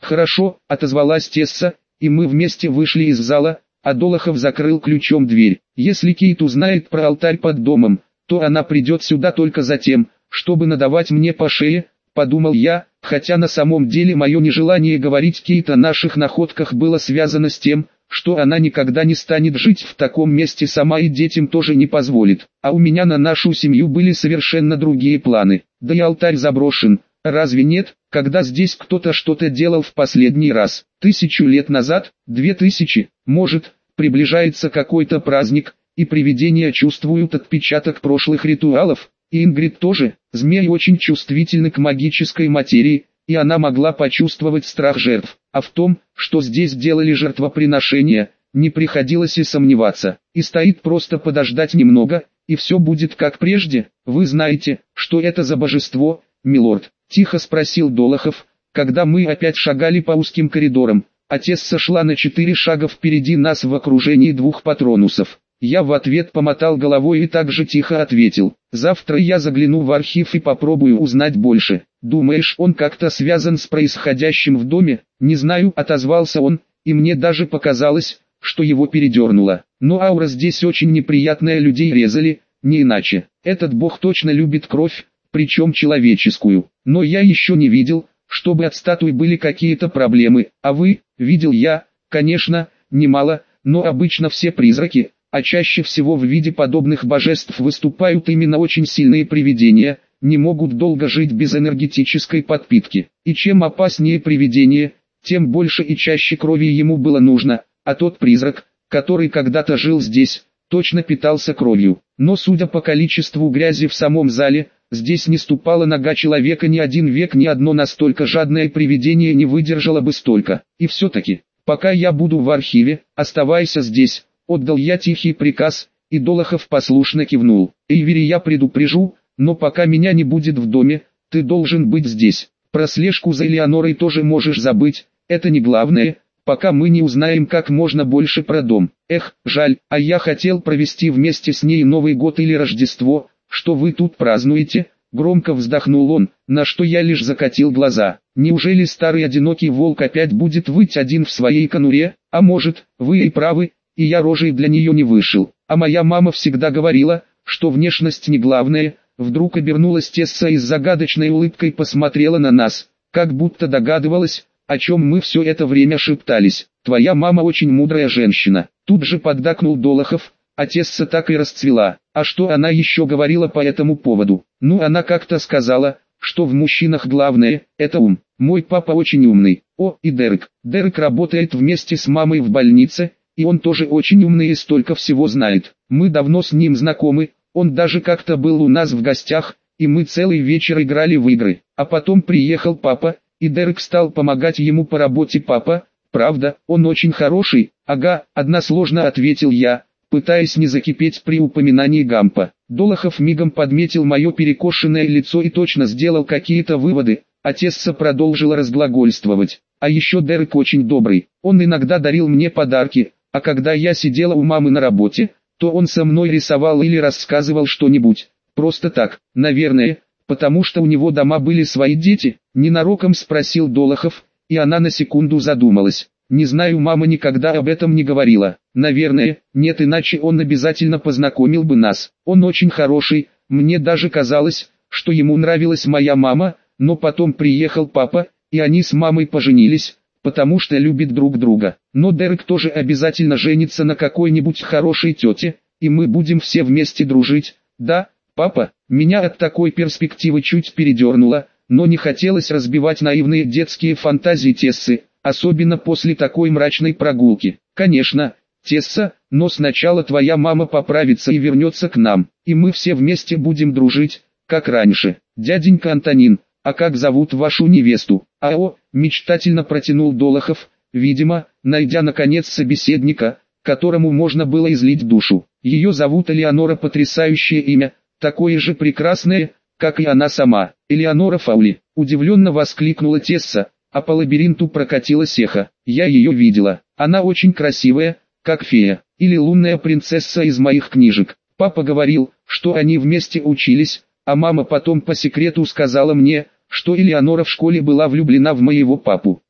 «Хорошо», — отозвалась Тесса, и мы вместе вышли из зала, а Долохов закрыл ключом дверь. «Если Кейт узнает про алтарь под домом, то она придет сюда только за тем, чтобы надавать мне по шее», — подумал я, хотя на самом деле мое нежелание говорить Кейт о наших находках было связано с тем, что она никогда не станет жить в таком месте сама и детям тоже не позволит. А у меня на нашу семью были совершенно другие планы. Да и алтарь заброшен, разве нет, когда здесь кто-то что-то делал в последний раз? 1000 лет назад, 2000, может, приближается какой-то праздник, и привидения чувствуют отпечаток прошлых ритуалов. И Ингрид тоже, змеи очень чувствительны к магической материи, и она могла почувствовать страх жертв. А в том, что здесь делали жертвоприношения, не приходилось и сомневаться. И стоит просто подождать немного, и все будет как прежде. «Вы знаете, что это за божество, милорд?» — тихо спросил Долохов, когда мы опять шагали по узким коридорам. Тесса шла на 4 шага впереди нас в окружении 2 патронусов. Я в ответ помотал головой и также тихо ответил: «Завтра я загляну в архив и попробую узнать больше». «Думаешь, он как-то связан с происходящим в доме?» «Не знаю», — отозвался он, и мне даже показалось, что его передернуло. «Но аура здесь очень неприятная, людей резали, не иначе. Этот бог точно любит кровь, причем человеческую. Но я еще не видел, чтобы от статуи были какие-то проблемы. А вы?» «Видел я, конечно, немало, но обычно все призраки, а чаще всего в виде подобных божеств выступают именно очень сильные привидения, не могут долго жить без энергетической подпитки. И чем опаснее привидение, тем больше и чаще крови ему было нужно, а тот призрак, который когда-то жил здесь, точно питался кровью. Но судя по количеству грязи в самом зале, здесь не ступала нога человека ни один век, ни одно настолько жадное привидение не выдержало бы столько. И все-таки, пока я буду в архиве, оставайся здесь. Отдал я тихий приказ, и Долохов послушно кивнул. «Эйвери я предупрежу, но пока меня не будет в доме, ты должен быть здесь. Про слежку за Элеонорой тоже можешь забыть, это не главное, пока мы не узнаем как можно больше про дом. Эх, жаль, а я хотел провести вместе с ней Новый год или Рождество. Что вы тут празднуете?» Громко вздохнул он, на что я лишь закатил глаза. «Неужели старый одинокий волк опять будет выть один в своей конуре? А может, вы и правы, и я рожей для нее не вышел. А моя мама всегда говорила, что внешность не главное». Вдруг обернулась Тесса и с загадочной улыбкой посмотрела на нас, как будто догадывалась, о чем мы все это время шептались. «Твоя мама очень мудрая женщина». Тут же поддакнул Долохов, а Тесса так и расцвела. А что она еще говорила по этому поводу? Ну, она как-то сказала, что в мужчинах главное – это ум. Мой папа очень умный. О, и Дерек. Дерек работает вместе с мамой в больнице, и он тоже очень умный и столько всего знает. Мы давно с ним знакомы, он даже как-то был у нас в гостях, и мы целый вечер играли в игры. А потом приехал папа, и Дерек стал помогать ему по работе. «Папа, правда, он очень хороший?» «Ага», односложно ответил я, пытаясь не закипеть при упоминании Гампа. Долохов мигом подметил мое перекошенное лицо и точно сделал какие-то выводы, а Тесса продолжила разглагольствовать. «А еще Дерек очень добрый, он иногда дарил мне подарки, а когда я сидела у мамы на работе, то он со мной рисовал или рассказывал что-нибудь. Просто так, наверное, потому что у него дома были свои дети?» Ненароком спросил Долохов, и она на секунду задумалась. «Не знаю, мама никогда об этом не говорила. Наверное, нет, иначе он обязательно познакомил бы нас. Он очень хороший, мне даже казалось, что ему нравилась моя мама, но потом приехал папа, и они с мамой поженились, потому что любят друг друга. Но Дерек тоже обязательно женится на какой-нибудь хорошей тете, и мы будем все вместе дружить. Да, папа?» Меня от такой перспективы чуть передернуло, но не хотелось разбивать наивные детские фантазии Тессы, особенно после такой мрачной прогулки. «Конечно, Тесса, но сначала твоя мама поправится и вернется к нам, и мы все вместе будем дружить, как раньше. Дяденька Антонин, а как зовут вашу невесту?» «АО», мечтательно протянул Долохов, видимо, найдя наконец собеседника, которому можно было излить душу. «Ее зовут Элеонора». «Потрясающее имя, такое же прекрасное, как и она сама». «Элеонора Фаули», удивленно воскликнула Тесса, а по лабиринту прокатилась эхо. «Я ее видела, она очень красивая, как фея, или лунная принцесса из моих книжек. Папа говорил, что они вместе учились, а мама потом по секрету сказала мне, что Элеонора в школе была влюблена в моего папу.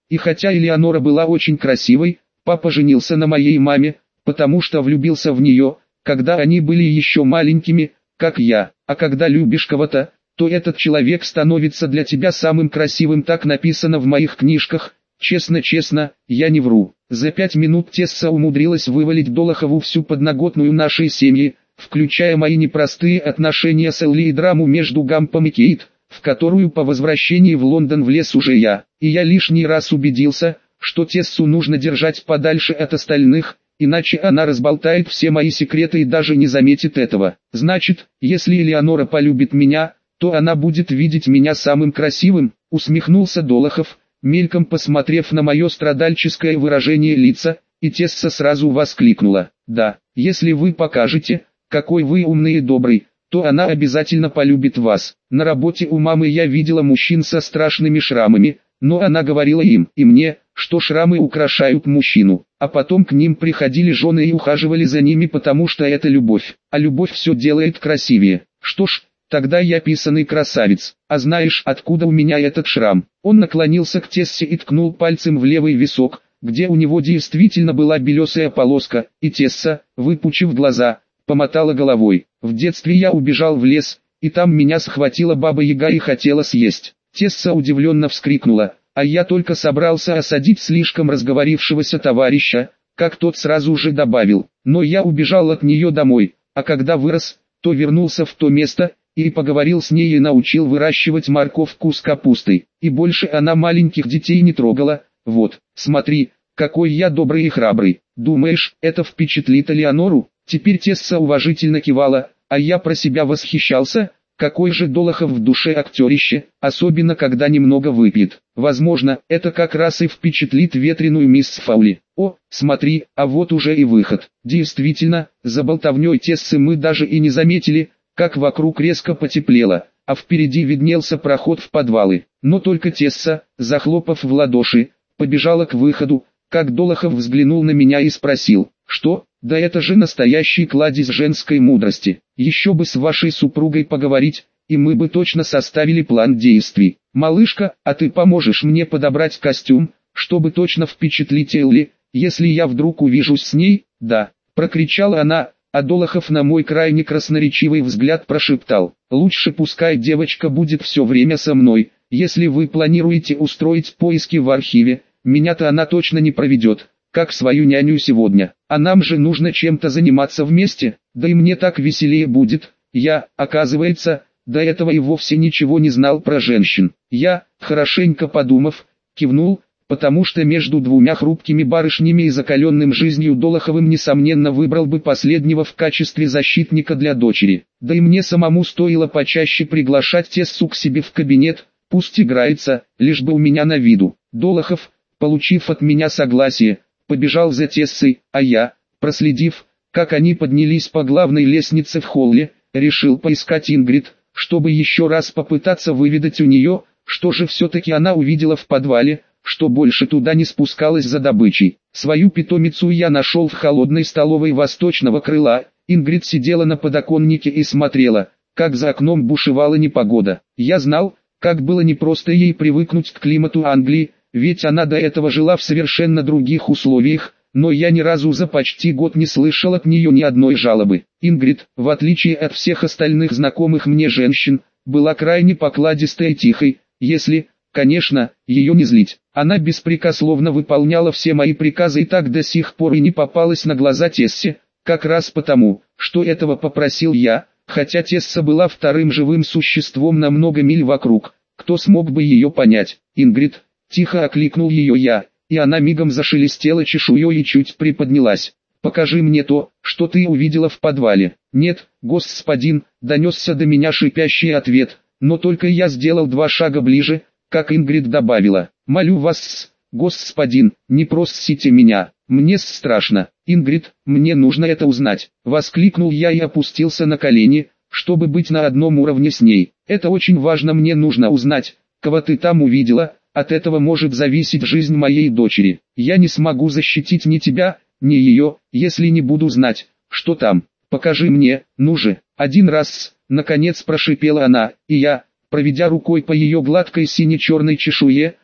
И хотя Элеонора была очень красивой, папа женился на моей маме, потому что влюбился в нее, когда они были еще маленькими, как я. А когда любишь кого-то, то этот человек становится для тебя самым красивым, так написано в моих книжках. Честно, я не вру. За 5 минут Тесса умудрилась вывалить Долохову всю подноготную нашей семьи, включая мои непростые отношения с Элли и драму между Гампом и Кейт, в которую по возвращении в Лондон влез уже я. И я лишний раз убедился, что Тессу нужно держать подальше от остальных, иначе она разболтает все мои секреты и даже не заметит этого. Значит, если Элеонора полюбит меня, то она будет видеть меня самым красивым, усмехнулся Долохов, мельком посмотрев на мое страдальческое выражение лица, и Тесса сразу воскликнула: «Да, если вы покажете, какой вы умный и добрый, то она обязательно полюбит вас». На работе у мамы я видела мужчин со страшными шрамами, но она говорила им и мне, что шрамы украшают мужчину, а потом к ним приходили жены и ухаживали за ними, потому что это любовь, а любовь все делает красивее. Что ж, тогда я писаный красавец. А знаешь, откуда у меня этот шрам? Он наклонился к Тессе и ткнул пальцем в левый висок, где у него действительно была белесая полоска, и Тесса, выпучив глаза, помотала головой. В детстве я убежал в лес, и там меня схватила баба-яга и хотела съесть. Тесса удивленно вскрикнула, а я только собрался осадить слишком разговорившегося товарища, как тот сразу же добавил: но я убежал от нее домой, а когда вырос, то вернулся в то место, и поговорил с ней и научил выращивать морковку с капустой, и больше она маленьких детей не трогала. Вот, смотри, какой я добрый и храбрый. Думаешь, это впечатлит Элеонору? Теперь Тесса уважительно кивала, а я про себя восхищался. Какой же Долохов в душе актерище, особенно когда немного выпьет. Возможно, это как раз и впечатлит ветреную мисс Фаули. О, смотри, а вот уже и выход. Действительно, за болтовней Тессы мы даже и не заметили, как вокруг резко потеплело, а впереди виднелся проход в подвалы. Но только Тесса, захлопав в ладоши, побежала к выходу, как Долохов взглянул на меня и спросил: «Что? Да это же настоящий кладезь женской мудрости. Еще бы с вашей супругой поговорить, и мы бы точно составили план действий. Малышка, а ты поможешь мне подобрать костюм, чтобы точно впечатлить Элли, если я вдруг увижусь с ней?» «Да», — прокричала она, а Долохов на мой крайне красноречивый взгляд прошептал: «Лучше пускай девочка будет все время со мной. Если вы планируете устроить поиски в архиве, меня-то она точно не проведет, как свою няню сегодня. А нам же нужно чем-то заниматься вместе, да и мне так веселее будет». Я, оказывается, до этого и вовсе ничего не знал про женщин. Я, хорошенько подумав, кивнул, потому что между двумя хрупкими барышнями и закаленным жизнью Долоховым несомненно выбрал бы последнего в качестве защитника для дочери. Да и мне самому стоило почаще приглашать Тессу к себе в кабинет, пусть играется, лишь бы у меня на виду. Долохов, получив от меня согласие, побежал за Тессой, а я, проследив, как они поднялись по главной лестнице в холле, решил поискать Ингрид, чтобы еще раз попытаться выведать у нее, что же все-таки она увидела в подвале, что больше туда не спускалась за добычей. Свою питомицу я нашел в холодной столовой восточного крыла. Ингрид сидела на подоконнике и смотрела, как за окном бушевала непогода. Я знал, как было непросто ей привыкнуть к климату Англии, ведь она до этого жила в совершенно других условиях, но я ни разу за почти год не слышал от нее ни одной жалобы. Ингрид, в отличие от всех остальных знакомых мне женщин, была крайне покладистой и тихой, если, конечно, ее не злить. Она беспрекословно выполняла все мои приказы и так до сих пор и не попалась на глаза Тессе, как раз потому, что этого попросил я, хотя Тесса была вторым живым существом на много миль вокруг. Кто смог бы ее понять? «Ингрид», тихо окликнул ее я, и она мигом зашелестела чешуей и чуть приподнялась. «Покажи мне то, что ты увидела в подвале». «Нет, господин», донесся до меня шипящий ответ, но только я сделал 2 шага ближе, как Ингрид добавила: «Молю вас, господин, не просите меня, мне страшно». «Ингрид, мне нужно это узнать», воскликнул я и опустился на колени, чтобы быть на одном уровне с ней. «Это очень важно, мне нужно узнать, кого ты там увидела, от этого может зависеть жизнь моей дочери. Я не смогу защитить ни тебя, ни ее, если не буду знать, что там. Покажи мне, ну же». «Один раз», наконец прошипела она, и я, проведя рукой по ее гладкой сине-черной чешуе,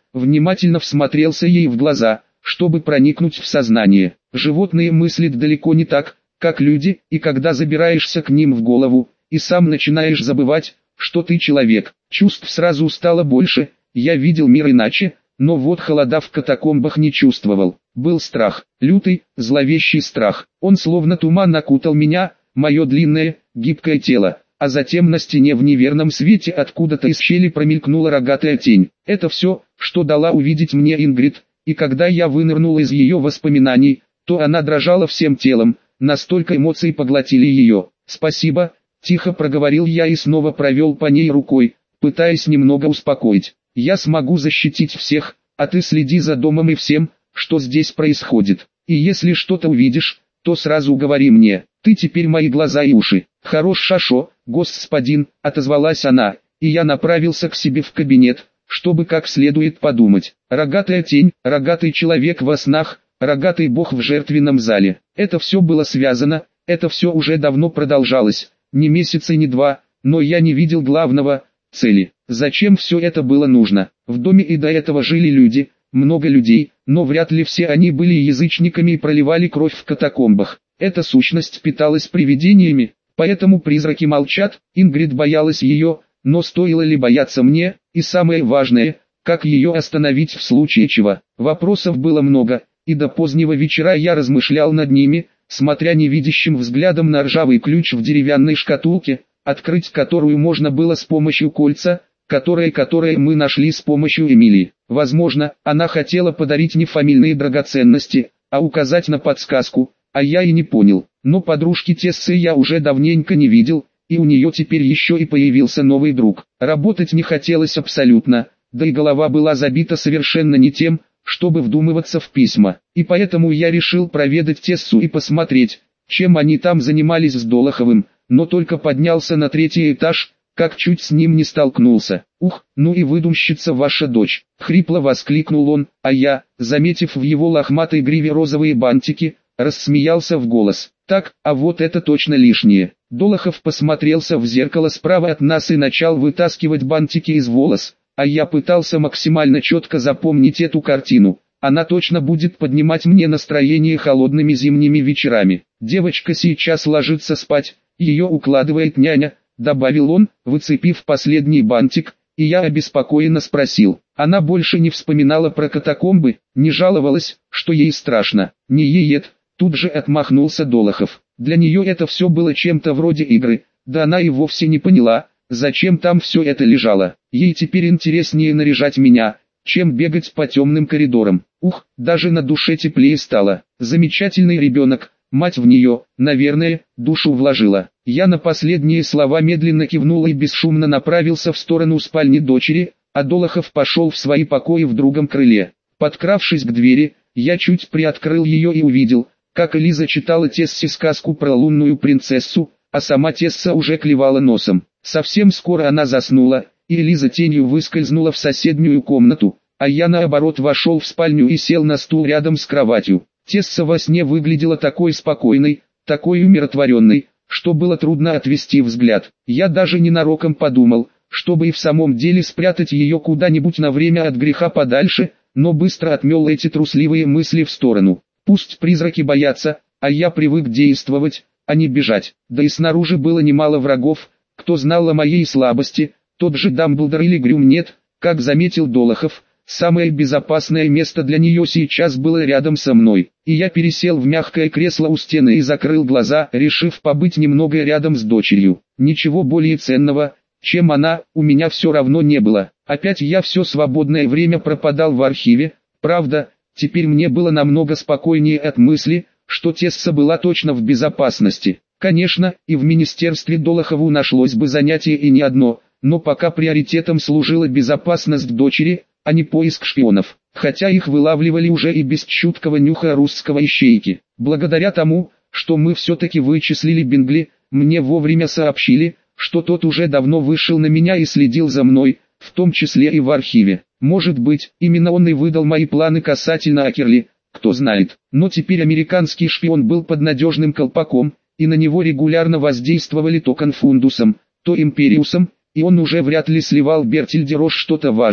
внимательно всмотрелся ей в глаза, чтобы проникнуть в сознание. Животные мыслят далеко не так, как люди, и когда забираешься к ним в голову, и сам начинаешь забывать, что ты человек. Чувств сразу стало больше, я видел мир иначе, но вот холода в катакомбах не чувствовал. Был страх, лютый, зловещий страх. Он словно туман окутал меня, мое длинное, гибкое тело, а затем на стене в неверном свете откуда-то из щели промелькнула рогатая тень. Это все, что дала увидеть мне Ингрид, и когда я вынырнул из ее воспоминаний, то она дрожала всем телом, настолько эмоции поглотили ее. «Спасибо», — тихо проговорил я и снова провел по ней рукой, пытаясь немного успокоить. «Я смогу защитить всех, а ты следи за домом и всем, что здесь происходит. И если что-то увидишь, то сразу говори мне, ты теперь мои глаза и уши». «Хорошо, господин», — отозвалась она, и я направился к себе в кабинет, чтобы как следует подумать. Рогатая тень, рогатый человек во снах, рогатый бог в жертвенном зале. Это все было связано, это все уже давно продолжалось, не месяц и не два, но я не видел главного — цели. Зачем все это было нужно? В доме и до этого жили люди, много людей, но вряд ли все они были язычниками и проливали кровь в катакомбах. Эта сущность питалась привидениями, поэтому призраки молчат. Ингрид боялась ее, но стоило ли бояться мне, и самое важное, как ее остановить в случае чего. Вопросов было много, и до позднего вечера я размышлял над ними, смотря невидящим взглядом на ржавый ключ в деревянной шкатулке, открыть которую можно было с помощью кольца, которое мы нашли с помощью Эмилии. Возможно, она хотела подарить не фамильные драгоценности, а указать на подсказку, а я и не понял. Но подружки Тессы я уже давненько не видел, и у нее теперь еще и появился новый друг. Работать не хотелось абсолютно, да и голова была забита совершенно не тем, чтобы вдумываться в письма. И поэтому я решил проведать Тессу и посмотреть, чем они там занимались с Долоховым, но только поднялся на 3-й этаж, как чуть с ним не столкнулся. «Ух, ну и выдумщица ваша дочь!» — хрипло воскликнул он, а я, заметив в его лохматой гриве розовые бантики, рассмеялся в голос. «Так, а вот это точно лишнее». Долохов посмотрелся в зеркало справа от нас и начал вытаскивать бантики из волос, а я пытался максимально четко запомнить эту картину. Она точно будет поднимать мне настроение холодными зимними вечерами. «Девочка сейчас ложится спать, ее укладывает няня», — добавил он, выцепив последний бантик, и я обеспокоенно спросил. Она больше не вспоминала про катакомбы, не жаловалась, что ей страшно. «Не ей-ет», — тут же отмахнулся Долохов. Для нее это все было чем-то вроде игры, да она и вовсе не поняла, зачем там все это лежало. Ей теперь интереснее наряжать меня, чем бегать по темным коридорам. Ух, даже на душе теплее стало. Замечательный ребенок, мать в нее, наверное, душу вложила. Я на последние слова медленно кивнул и бесшумно направился в сторону спальни дочери, а Долохов пошел в свои покои в другом крыле. Подкравшись к двери, я чуть приоткрыл ее и увидел, как Элиза читала Тессе сказку про лунную принцессу, а сама Тесса уже клевала носом. Совсем скоро она заснула, и Элиза тенью выскользнула в соседнюю комнату, а я наоборот вошел в спальню и сел на стул рядом с кроватью. Тесса во сне выглядела такой спокойной, такой умиротворенной, что было трудно отвести взгляд. Я даже ненароком подумал, чтобы и в самом деле спрятать ее куда-нибудь на время от греха подальше, но быстро отмел эти трусливые мысли в сторону. Пусть призраки боятся, а я привык действовать, а не бежать. Да и снаружи было немало врагов, кто знал о моей слабости, тот же Дамблдор или Грюм нет, как заметил Долохов. Самое безопасное место для нее сейчас было рядом со мной, и я пересел в мягкое кресло у стены и закрыл глаза, решив побыть немного рядом с дочерью. Ничего более ценного, чем она, у меня все равно не было. Опять я все свободное время пропадал в архиве, правда, теперь мне было намного спокойнее от мысли, что Тесса была точно в безопасности. Конечно, и в министерстве Долохову нашлось бы занятие и не одно, но пока приоритетом служила безопасность дочери, а не поиск шпионов, хотя их вылавливали уже и без чуткого нюха русского ищейки. Благодаря тому, что мы все-таки вычислили Бингли, мне вовремя сообщили, что тот уже давно вышел на меня и следил за мной, в том числе и в архиве. Может быть, именно он и выдал мои планы касательно Акерли, кто знает. Но теперь американский шпион был под надежным колпаком, и на него регулярно воздействовали то Конфундусом, то Империусом, и он уже вряд ли сливал Бертильде Рош что-то важное.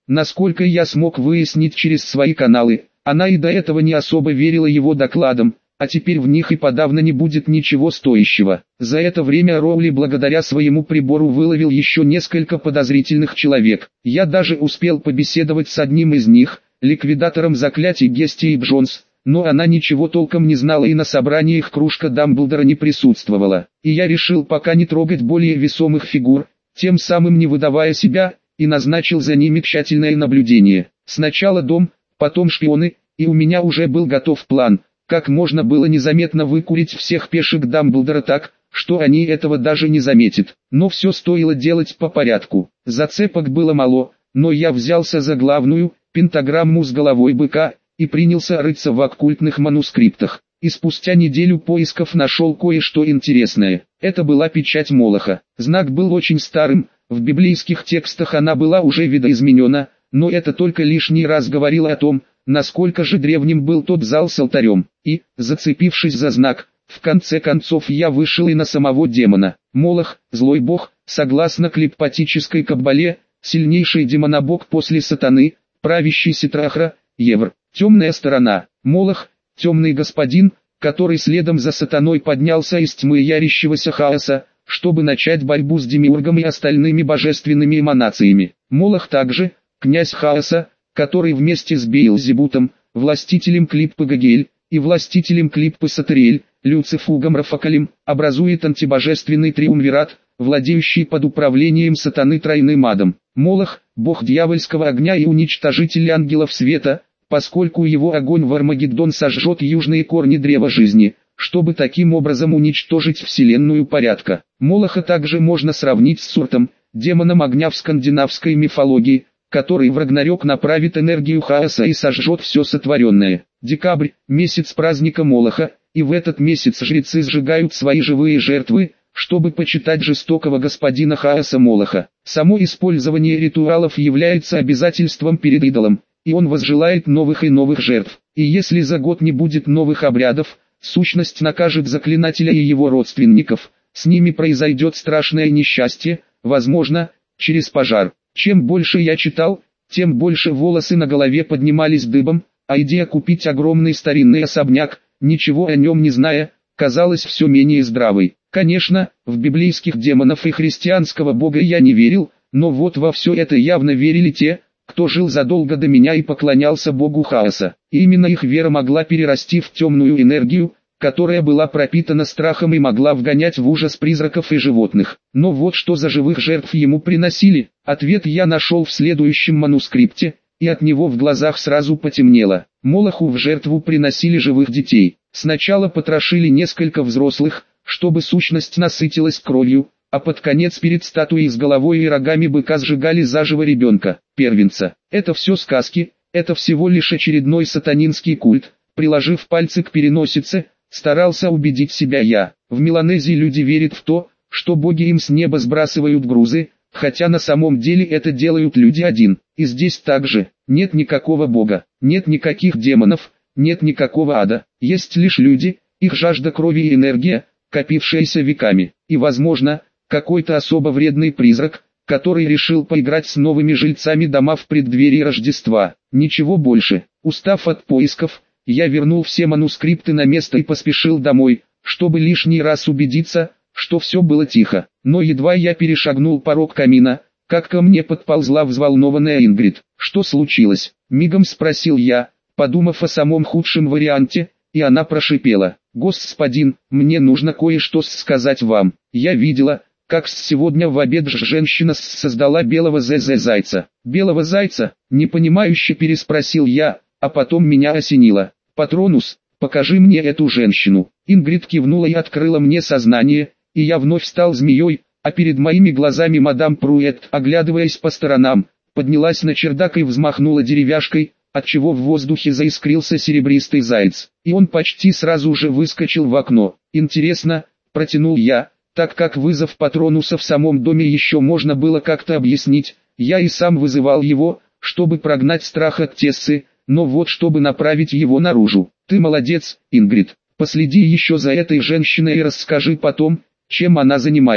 Насколько я смог выяснить через свои каналы, она и до этого не особо верила его докладам, а теперь в них и подавно не будет ничего стоящего. За это время Роули благодаря своему прибору выловил еще несколько подозрительных человек. Я даже успел побеседовать с одним из них, ликвидатором заклятий Гестией Джонс, но она ничего толком не знала и на собраниях кружка Дамблдора не присутствовала. И я решил пока не трогать более весомых фигур, тем самым не выдавая себя, и назначил за ними тщательное наблюдение. Сначала дом, потом шпионы, и у меня уже был готов план, как можно было незаметно выкурить всех пешек Дамблдора так, что они этого даже не заметят. Но все стоило делать по порядку. Зацепок было мало, но я взялся за главную, пентаграмму с головой быка, и принялся рыться в оккультных манускриптах. И спустя неделю поисков нашел кое-что интересное. Это была печать Молоха. Знак был очень старым, в библейских текстах она была уже видоизменена, но это только лишний раз говорило о том, насколько же древним был тот зал с алтарем. И, зацепившись за знак, в конце концов я вышел и на самого демона. Молох, злой бог, согласно клиппатической каббале, сильнейший демонобог после сатаны, правящий Ситрахра, Евр. Темная сторона. Молох, темный господин, который следом за сатаной поднялся из тьмы ярящегося хаоса, чтобы начать борьбу с демиургом и остальными божественными эманациями. Молох также, князь хаоса, который вместе с Беелзебутом, властителем Клиппы Гагель, и властителем Клиппы Сатериэль, Люцифугом Рафакалем, образует антибожественный триумвират, владеющий под управлением сатаны тройным адом. Молох, бог дьявольского огня и уничтожитель ангелов света, поскольку его огонь в Армагеддон сожжет южные корни древа жизни, чтобы таким образом уничтожить вселенную порядка. Молоха также можно сравнить с Суртом, демоном огня в скандинавской мифологии, который в Рагнарёк направит энергию хаоса и сожжет все сотворенное. Декабрь – месяц праздника Молоха, и в этот месяц жрецы сжигают свои живые жертвы, чтобы почитать жестокого господина хаоса Молоха. Само использование ритуалов является обязательством перед идолом, и он возжелает новых и новых жертв. И если за год не будет новых обрядов, сущность накажет заклинателя и его родственников, с ними произойдет страшное несчастье, возможно, через пожар. Чем больше я читал, тем больше волосы на голове поднимались дыбом, а идея купить огромный старинный особняк, ничего о нем не зная, казалась все менее здравой. Конечно, в библейских демонов и христианского бога я не верил, но вот во все это явно верили те, кто жил задолго до меня и поклонялся богу хаоса. И именно их вера могла перерасти в темную энергию, которая была пропитана страхом и могла вгонять в ужас призраков и животных. Но вот что за живых жертв ему приносили, ответ я нашел в следующем манускрипте, и от него в глазах сразу потемнело. Молоху в жертву приносили живых детей. Сначала потрошили несколько взрослых, чтобы сущность насытилась кровью, а под конец перед статуей с головой и рогами быка сжигали заживо ребенка, первенца. Это все сказки, это всего лишь очередной сатанинский культ. Приложив пальцы к переносице, старался убедить себя я. В Меланезии люди верят в то, что боги им с неба сбрасывают грузы, хотя на самом деле это делают люди один. И здесь также, нет никакого бога, нет никаких демонов, нет никакого ада, есть лишь люди, их жажда крови и энергия, копившаяся веками. И возможно, какой-то особо вредный призрак, который решил поиграть с новыми жильцами дома в преддверии Рождества. Ничего больше. Устав от поисков, я вернул все манускрипты на место и поспешил домой, чтобы лишний раз убедиться, что все было тихо. Но едва я перешагнул порог камина, как ко мне подползла взволнованная Ингрид. «Что случилось?» – мигом спросил я, подумав о самом худшем варианте, и она прошипела: «Господин, мне нужно кое-что сказать вам. Я видела, как сегодня в обед женщина создала белого зайца». «Белого зайца?» – непонимающе переспросил я, а потом меня осенило. «Патронус, покажи мне эту женщину». Ингрид кивнула и открыла мне сознание, и я вновь стал змеей, а перед моими глазами мадам Пруэт, оглядываясь по сторонам, поднялась на чердак и взмахнула деревяшкой, отчего в воздухе заискрился серебристый заяц, и он почти сразу же выскочил в окно. «Интересно», — протянул я, так как вызов Патронуса в самом доме еще можно было как-то объяснить, я и сам вызывал его, чтобы прогнать страх от Тессы, но вот чтобы направить его наружу. «Ты молодец, Ингрид, последи еще за этой женщиной и расскажи потом, чем она занимается».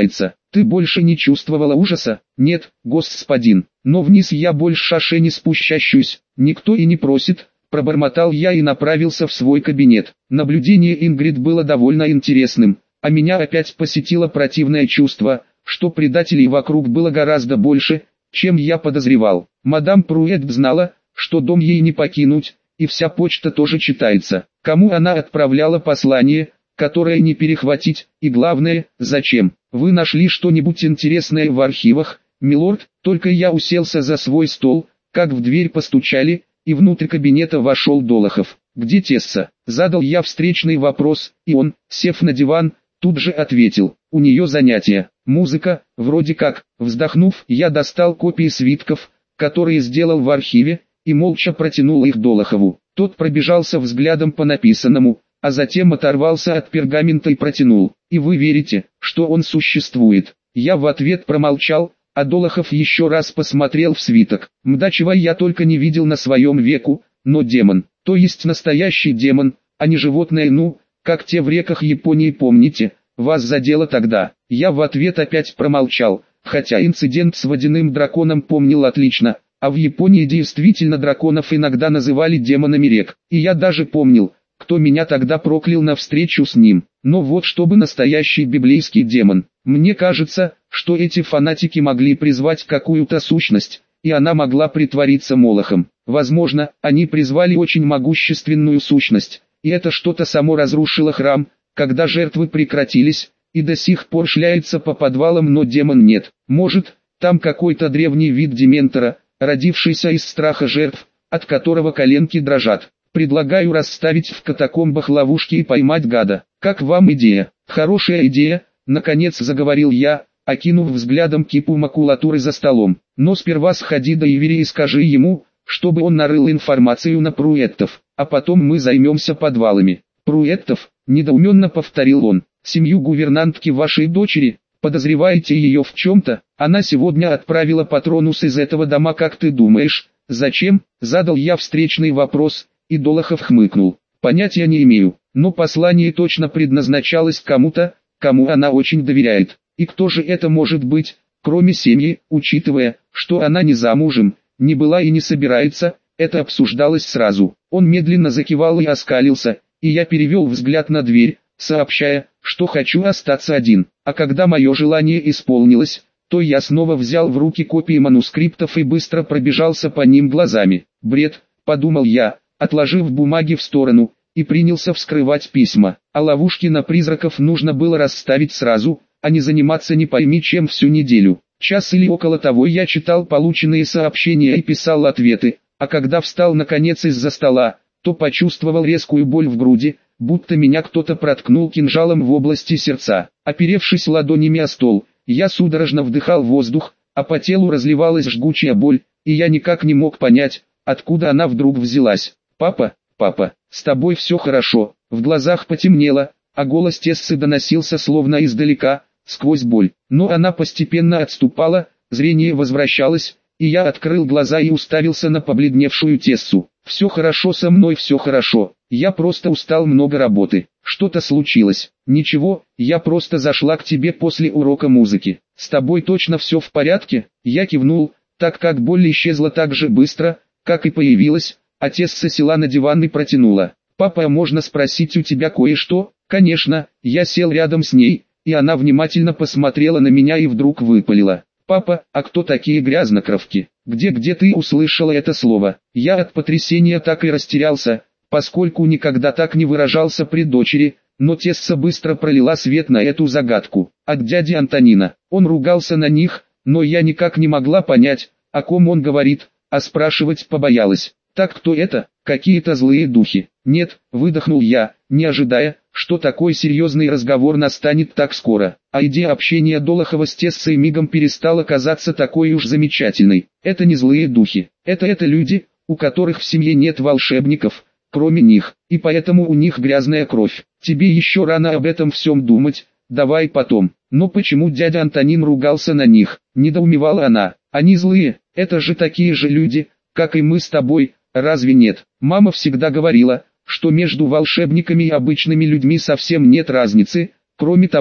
Ты больше не чувствовала ужаса? Нет, господин, но вниз я больше не спущащусь, никто и не просит, пробормотал я и направился в свой кабинет. Наблюдение Ингрид было довольно интересным, а меня опять посетило противное чувство, что предателей вокруг было гораздо больше, чем я подозревал. Мадам Пруэт знала, что дом ей не покинуть, и вся почта тоже читается. Кому она отправляла послание, которое не перехватить, и главное, зачем? Вы нашли что-нибудь интересное в архивах, милорд? Только я уселся за свой стол, как в дверь постучали, и внутрь кабинета вошел Долохов. «Где Тесса?» Задал я встречный вопрос, и он, сев на диван, тут же ответил: «У нее занятия. Музыка, вроде как». Вздохнув, я достал копии свитков, которые сделал в архиве, и молча протянул их Долохову. Тот пробежался взглядом по написанному, а затем оторвался от пергамента и протянул: «И вы верите, что он существует?» Я в ответ промолчал, а Долохов еще раз посмотрел в свиток. Чего я только не видел на своем веку, но демон, то есть настоящий демон, а не животное, как те в реках Японии, помните, вас задело тогда. Я в ответ опять промолчал, хотя инцидент с водяным драконом помнил отлично, а в Японии действительно драконов иногда называли демонами рек, и я даже помнил, кто меня тогда проклял на встречу с ним. Но вот чтобы настоящий библейский демон, мне кажется, что эти фанатики могли призвать какую-то сущность, и она могла притвориться молохом. Возможно, они призвали очень могущественную сущность, и это что-то само разрушило храм, когда жертвы прекратились, и до сих пор шляется по подвалам, но демон нет. Может, там какой-то древний вид дементора, родившийся из страха жертв, от которого коленки дрожат. Предлагаю расставить в катакомбах ловушки и поймать гада. Как вам идея? Хорошая идея, наконец заговорил я, окинув взглядом кипу макулатуры за столом. Но сперва сходи до Ивери и скажи ему, чтобы он нарыл информацию на Пруэттов, а потом мы займемся подвалами. Пруэттов? Недоуменно повторил он. Семью гувернантки вашей дочери? Подозреваете ее в чем-то? Она сегодня отправила Патронус из этого дома, как ты думаешь? Зачем? Задал я встречный вопрос, и Долохов хмыкнул. Понятия не имею, но послание точно предназначалось кому-то, кому она очень доверяет. И кто же это может быть, кроме семьи, учитывая, что она не замужем, не была и не собирается, это обсуждалось сразу. Он медленно закивал и оскалился, и я перевел взгляд на дверь, сообщая, что хочу остаться один. А когда мое желание исполнилось, то я снова взял в руки копии манускриптов и быстро пробежался по ним глазами. Бред, подумал я, отложив бумаги в сторону, и принялся вскрывать письма. А ловушки на призраков нужно было расставить сразу, а не заниматься не пойми чем всю неделю. Час или около того я читал полученные сообщения и писал ответы, а когда встал наконец из-за стола, то почувствовал резкую боль в груди, будто меня кто-то проткнул кинжалом в области сердца. Оперевшись ладонями о стол, я судорожно вдыхал воздух, а по телу разливалась жгучая боль, и я никак не мог понять, откуда она вдруг взялась. «Папа, папа, с тобой все хорошо?» В глазах потемнело, а голос Тессы доносился словно издалека, сквозь боль. Но она постепенно отступала, зрение возвращалось, и я открыл глаза и уставился на побледневшую Тессу. «Все хорошо со мной, все хорошо. Я просто устал, много работы. Что-то случилось?» «Ничего, я просто зашла к тебе после урока музыки. С тобой точно все в порядке?» Я кивнул, так как боль исчезла так же быстро, как и появилась, а Тесса села на диван и протянула. «Папа, а можно спросить у тебя кое-что?» «Конечно». Я сел рядом с ней, и она внимательно посмотрела на меня и вдруг выпалила: «Папа, а кто такие грязнокровки? Где ты услышала это слово?» Я от потрясения так и растерялся, поскольку никогда так не выражался при дочери, но Тесса быстро пролила свет на эту загадку. От дяди Антонина. Он ругался на них, но я никак не могла понять, о ком он говорит, а спрашивать побоялась. «Так кто это? Какие-то злые духи?» «Нет», выдохнул я, не ожидая, что такой серьезный разговор настанет так скоро. А идея общения Долохова с Тессой мигом перестала казаться такой уж замечательной. Это не злые духи, это люди, у которых в семье нет волшебников, кроме них, и поэтому у них грязная кровь. Тебе еще рано об этом всем думать, давай потом. Но почему дядя Антонин ругался на них? Недоумевала она. Они злые, это же такие же люди, как и мы с тобой. Разве нет? Мама всегда говорила, что между волшебниками и обычными людьми совсем нет разницы, кроме того,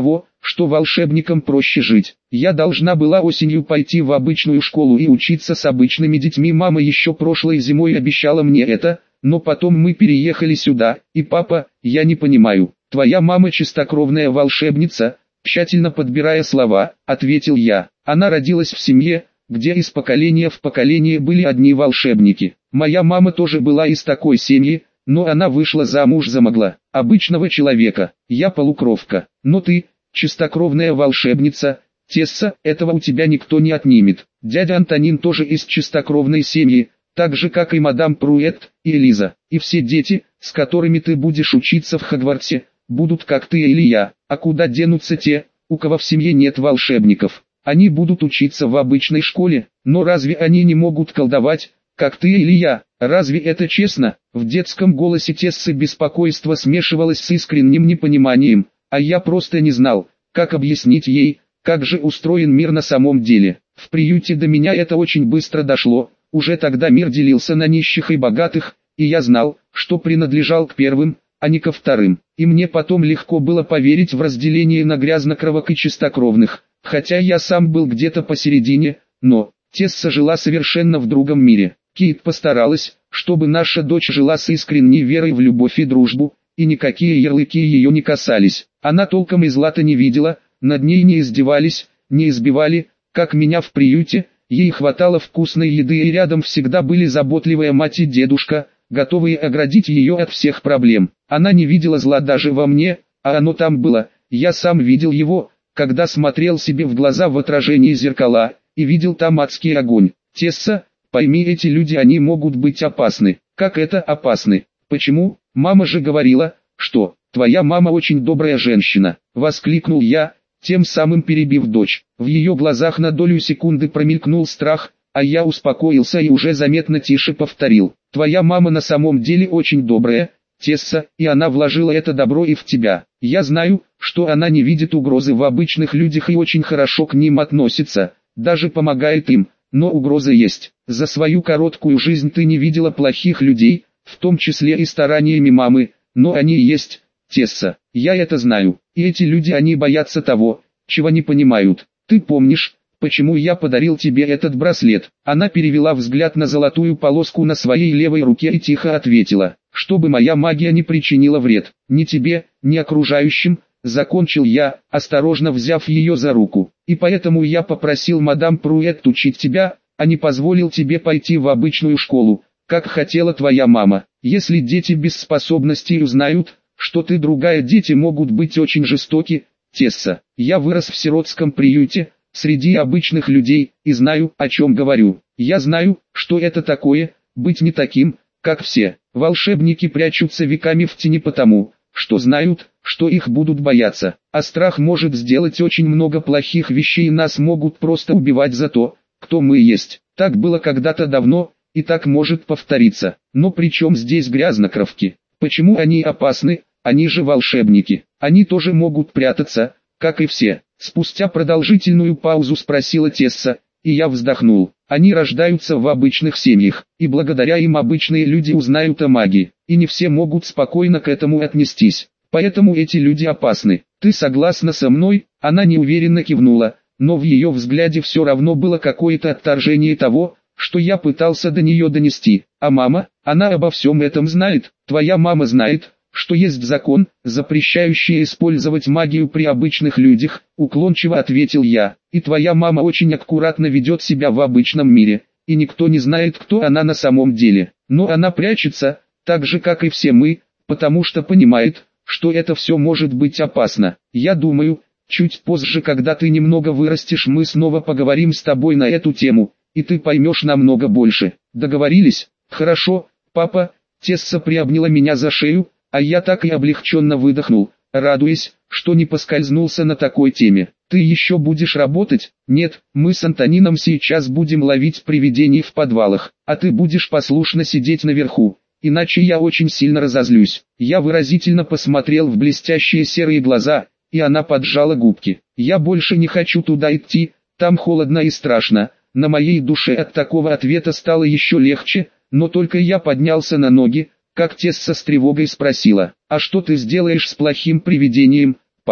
что волшебникам проще жить. Я должна была осенью пойти в обычную школу и учиться с обычными детьми. Мама еще прошлой зимой обещала мне это, но потом мы переехали сюда, и папа, я не понимаю, твоя мама чистокровная волшебница? Тщательно подбирая слова, ответил я. Она родилась в семье, где из поколения в поколение были одни волшебники. Моя мама тоже была из такой семьи, но она вышла замуж за могла, обычного человека. Я полукровка, но ты, чистокровная волшебница, Тесса, этого у тебя никто не отнимет. Дядя Антонин тоже из чистокровной семьи, так же как и мадам Пруэт и Элиза. И все дети, с которыми ты будешь учиться в Хогвартсе, будут как ты или я. А куда денутся те, у кого в семье нет волшебников? Они будут учиться в обычной школе, но разве они не могут колдовать, как ты или я? Разве это честно? В детском голосе Тессы беспокойство смешивалось с искренним непониманием, а я просто не знал, как объяснить ей, как же устроен мир на самом деле. В приюте до меня это очень быстро дошло, уже тогда мир делился на нищих и богатых, и я знал, что принадлежал к первым, а не ко вторым. И мне потом легко было поверить в разделение на грязнокровок и чистокровных, хотя я сам был где-то посередине, но Тесса жила совершенно в другом мире. Кейт постаралась, чтобы наша дочь жила с искренней верой в любовь и дружбу, и никакие ярлыки ее не касались. Она толком и зла-то не видела, над ней не издевались, не избивали, как меня в приюте, ей хватало вкусной еды и рядом всегда были заботливая мать и дедушка, готовые оградить ее от всех проблем. Она не видела зла даже во мне, а оно там было, я сам видел его, когда смотрел себе в глаза в отражении зеркала, и видел там адский огонь. Тесса, пойми, эти люди, они могут быть опасны. Как это опасны? Почему? Мама же говорила, что твоя мама очень добрая женщина, воскликнул я, тем самым перебив дочь. В ее глазах на долю секунды промелькнул страх, а я успокоился и уже заметно тише повторил. Твоя мама на самом деле очень добрая, Тесса, и она вложила это добро и в тебя. Я знаю, что она не видит угрозы в обычных людях и очень хорошо к ним относится, даже помогает им, но угроза есть. За свою короткую жизнь ты не видела плохих людей, в том числе и стараниями мамы, но они есть, Тесса, я это знаю, и эти люди, они боятся того, чего не понимают. Ты помнишь, почему я подарил тебе этот браслет? Она перевела взгляд на золотую полоску на своей левой руке и тихо ответила, чтобы моя магия не причинила вред, ни тебе, ни окружающим, закончил я, осторожно взяв ее за руку. И поэтому я попросил мадам Пруэт учить тебя, а не позволил тебе пойти в обычную школу, как хотела твоя мама. Если дети без способностей узнают, что ты другая, дети могут быть очень жестоки, Тесса. Я вырос в сиротском приюте, среди обычных людей, и знаю, о чем говорю. Я знаю, что это такое, быть не таким, как все. Волшебники прячутся веками в тени потому, что знают, что их будут бояться. А страх может сделать очень много плохих вещей, нас могут просто убивать за то, кто мы есть. Так было когда-то давно, и так может повториться. Но при чем здесь грязнокровки? Почему они опасны? Они же волшебники. Они тоже могут прятаться, как и все. Спустя продолжительную паузу спросила Тесса, и я вздохнул. Они рождаются в обычных семьях, и благодаря им обычные люди узнают о магии, и не все могут спокойно к этому отнестись. Поэтому эти люди опасны. Ты согласна со мной? Она неуверенно кивнула, но в ее взгляде все равно было какое-то отторжение того, что я пытался до нее донести. А мама, она обо всем этом знает. Твоя мама знает, что есть закон, запрещающий использовать магию при обычных людях, уклончиво ответил я. И твоя мама очень аккуратно ведет себя в обычном мире, и никто не знает, кто она на самом деле. Но она прячется, так же как и все мы, потому что понимает, что это все может быть опасно. Я думаю, чуть позже, когда ты немного вырастешь, мы снова поговорим с тобой на эту тему, и ты поймешь намного больше. Договорились? Хорошо, папа. Тесса приобняла меня за шею, а я так и облегченно выдохнул, радуясь, что не поскользнулся на такой теме. Ты еще будешь работать? Нет, мы с Антонином сейчас будем ловить привидений в подвалах, а ты будешь послушно сидеть наверху, иначе я очень сильно разозлюсь. Я выразительно посмотрел в блестящие серые глаза, и она поджала губки. Я больше не хочу туда идти, там холодно и страшно. На моей душе от такого ответа стало еще легче, но только я поднялся на ноги, как Тесса с тревогой спросила, «А что ты сделаешь с плохим привидением, папа?»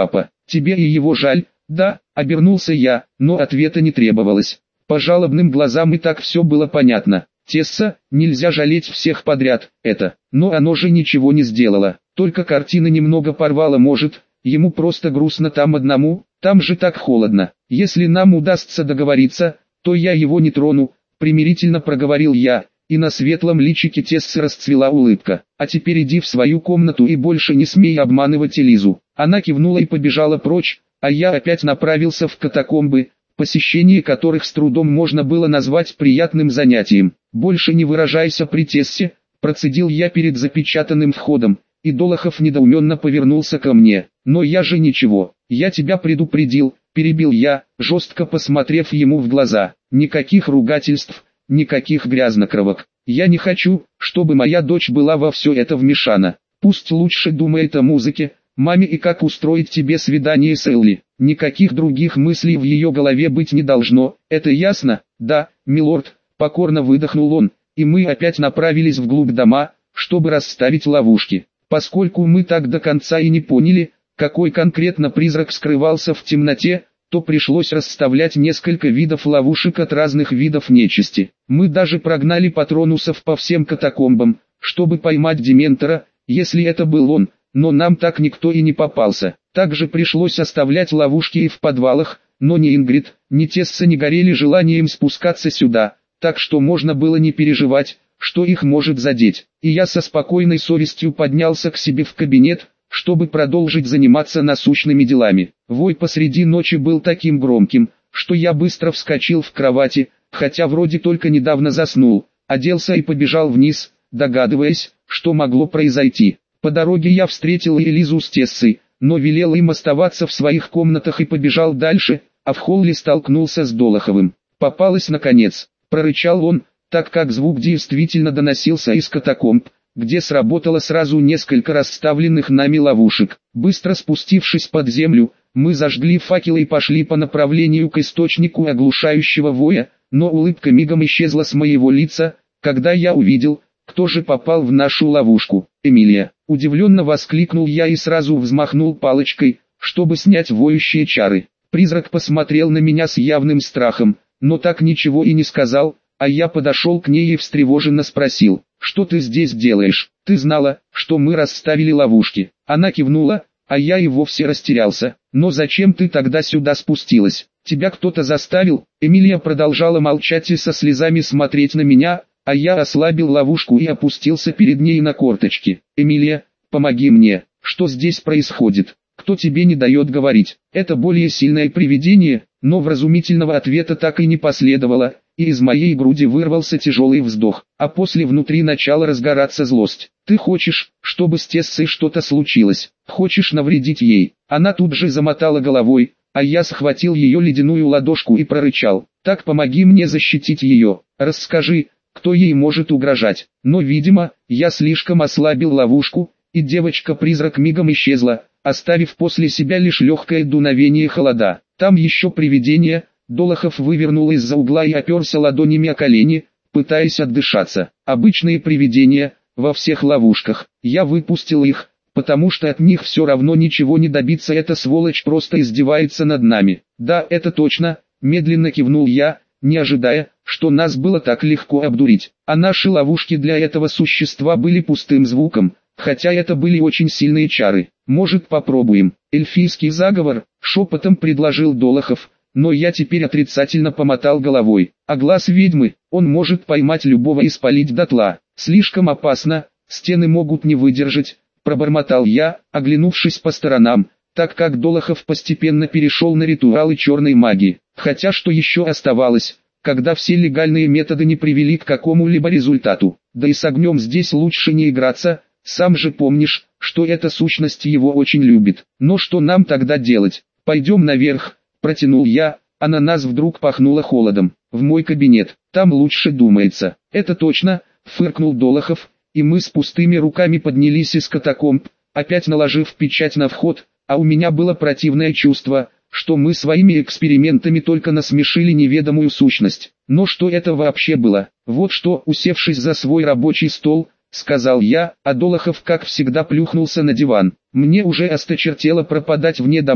тебе и его жаль?» «Да», — обернулся я, но ответа не требовалось. По жалобным глазам и так все было понятно. «Тесса, нельзя жалеть всех подряд, это». Но оно же ничего не сделало, только картина немного порвала, может, ему просто грустно там одному, там же так холодно. «Если нам удастся договориться, то я его не трону», — примирительно проговорил я, и на светлом личике Тессы расцвела улыбка. «А теперь иди в свою комнату и больше не смей обманывать Элизу». Она кивнула и побежала прочь, а я опять направился в катакомбы, посещение которых с трудом можно было назвать приятным занятием. «Больше не выражайся при Тессе», — процедил я перед запечатанным входом, и Долохов недоуменно повернулся ко мне. «Но я же ничего, я тебя предупредил», — перебил я, жестко посмотрев ему в глаза. «Никаких ругательств, никаких грязнокровок. Я не хочу, чтобы моя дочь была во все это вмешана. Пусть лучше думает о музыке, маме и как устроить тебе свидание с Элли. Никаких других мыслей в ее голове быть не должно, это ясно?» «Да, милорд», — покорно выдохнул он, и мы опять направились вглубь дома, чтобы расставить ловушки. Поскольку мы так до конца и не поняли, какой конкретно призрак скрывался в темноте, то пришлось расставлять несколько видов ловушек от разных видов нечисти. Мы даже прогнали патронусов по всем катакомбам, чтобы поймать Дементора, если это был он, но нам так никто и не попался. Также пришлось оставлять ловушки и в подвалах, но ни Ингрид, ни Тесса не горели желанием спускаться сюда, так что можно было не переживать, что их может задеть. И я со спокойной совестью поднялся к себе в кабинет, чтобы продолжить заниматься насущными делами. Вой посреди ночи был таким громким, что я быстро вскочил в кровати, хотя вроде только недавно заснул, оделся и побежал вниз, догадываясь, что могло произойти. По дороге я встретил Элизу с Тессой, но велел им оставаться в своих комнатах и побежал дальше, а в холле столкнулся с Долоховым. «Попалась наконец», — прорычал он, так как звук действительно доносился из катакомб, где сработало сразу несколько расставленных нами ловушек. Быстро спустившись под землю, мы зажгли факелы и пошли по направлению к источнику оглушающего воя, но улыбка мигом исчезла с моего лица, когда я увидел, кто же попал в нашу ловушку. «Эмилия!» — удивленно воскликнул я и сразу взмахнул палочкой, чтобы снять воющие чары. Призрак посмотрел на меня с явным страхом, но так ничего и не сказал, а я подошел к ней и встревоженно спросил: «Что ты здесь делаешь? Ты знала, что мы расставили ловушки?» Она кивнула, а я и вовсе растерялся. «Но зачем ты тогда сюда спустилась? Тебя кто-то заставил?» Эмилия продолжала молчать и со слезами смотреть на меня, а я ослабил ловушку и опустился перед ней на корточки. «Эмилия, помоги мне, что здесь происходит? Кто тебе не дает говорить?» Это более сильное привидение, но вразумительного ответа так и не последовало, и из моей груди вырвался тяжелый вздох, а после внутри начала разгораться злость. «Ты хочешь, чтобы с Тессой что-то случилось? Хочешь навредить ей?» Она тут же замотала головой, а я схватил ее ледяную ладошку и прорычал: «Так помоги мне защитить ее, расскажи, кто ей может угрожать». Но, видимо, я слишком ослабил ловушку, и девочка-призрак мигом исчезла, оставив после себя лишь легкое дуновение холода. «Там еще привидение». Долохов вывернул из-за угла и оперся ладонями о колени, пытаясь отдышаться. «Обычные привидения, во всех ловушках. Я выпустил их, потому что от них все равно ничего не добиться, эта сволочь просто издевается над нами». «Да, это точно», — медленно кивнул я, не ожидая, что нас было так легко обдурить. А наши ловушки для этого существа были пустым звуком, хотя это были очень сильные чары. «Может, попробуем?» «Эльфийский заговор», — шепотом предложил Долохов, но я теперь отрицательно помотал головой. «А глаз ведьмы, он может поймать любого и спалить дотла. Слишком опасно, стены могут не выдержать», — пробормотал я, оглянувшись по сторонам, так как Долохов постепенно перешел на ритуалы черной магии. Хотя что еще оставалось, когда все легальные методы не привели к какому-либо результату? Да и с огнем здесь лучше не играться, сам же помнишь, что эта сущность его очень любит. Но что нам тогда делать? «Пойдем наверх», — протянул я, а на нас вдруг пахнуло холодом. «В мой кабинет, там лучше думается». «Это точно», — фыркнул Долохов, и мы с пустыми руками поднялись из катакомб, опять наложив печать на вход, а у меня было противное чувство, что мы своими экспериментами только насмешили неведомую сущность. Но что это вообще было? «Вот что», усевшись за свой рабочий стол, сказал я, а Долохов как всегда плюхнулся на диван. «Мне уже осточертело пропадать вне дома,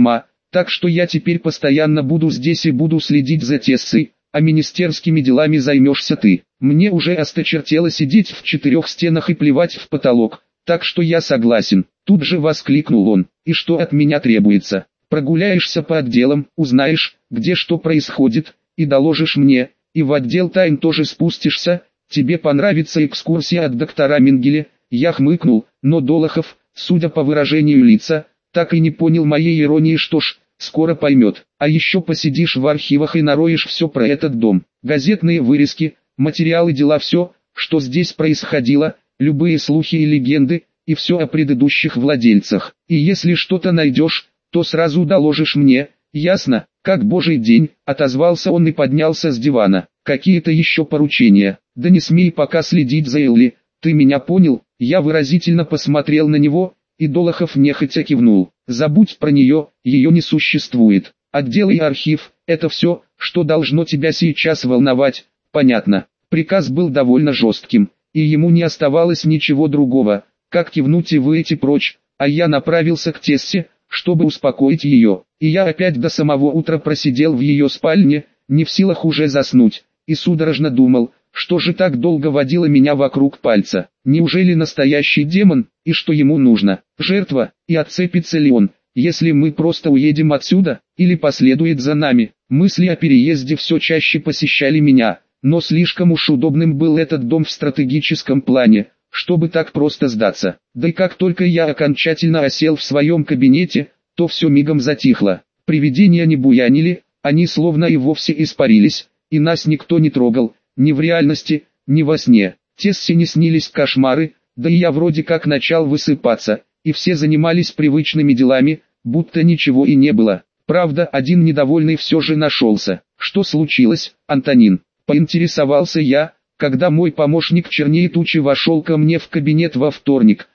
Так что я теперь постоянно буду здесь и буду следить за Тессой, а министерскими делами займешься ты. Мне уже осточертело сидеть в четырех стенах и плевать в потолок, так что я согласен. Тут же воскликнул он. И что от меня требуется? Прогуляешься по отделам, узнаешь, где что происходит, и доложишь мне, и в отдел тайн тоже спустишься. Тебе понравится экскурсия от доктора Менгеля. Я хмыкнул, но Долохов, судя по выражению лица, так и не понял моей иронии. Что ж, скоро поймет. А еще посидишь в архивах и нароешь все про этот дом. Газетные вырезки, материалы, дела, все, что здесь происходило, любые слухи и легенды, и все о предыдущих владельцах. И если что-то найдешь, то сразу доложишь мне, ясно? Как божий день, отозвался он и поднялся с дивана. Какие-то еще поручения? Да не смей пока следить за Элли, ты меня понял? Я выразительно посмотрел на него, и Долохов нехотя кивнул. Забудь про нее, ее не существует. Отдел и архив – это все, что должно тебя сейчас волновать, понятно. Приказ был довольно жестким, и ему не оставалось ничего другого, как кивнуть и выйти прочь, а я направился к Тессе, чтобы успокоить ее. И я опять до самого утра просидел в ее спальне, не в силах уже заснуть, и судорожно думал, что же так долго водило меня вокруг пальца. Неужели настоящий демон, и что ему нужно? Жертва, и отцепится ли он, если мы просто уедем отсюда, или последует за нами? Мысли о переезде все чаще посещали меня, но слишком уж удобным был этот дом в стратегическом плане, чтобы так просто сдаться. Да и как только я окончательно осел в своем кабинете, то все мигом затихло. Привидения не буянили, они словно и вовсе испарились, и нас никто не трогал, ни в реальности, ни во сне. Тессе не снились кошмары, да и я вроде как начал высыпаться, и все занимались привычными делами, будто ничего и не было. Правда, один недовольный все же нашелся. Что случилось, Антонин? Поинтересовался я, когда мой помощник чернее тучи вошел ко мне в кабинет во вторник,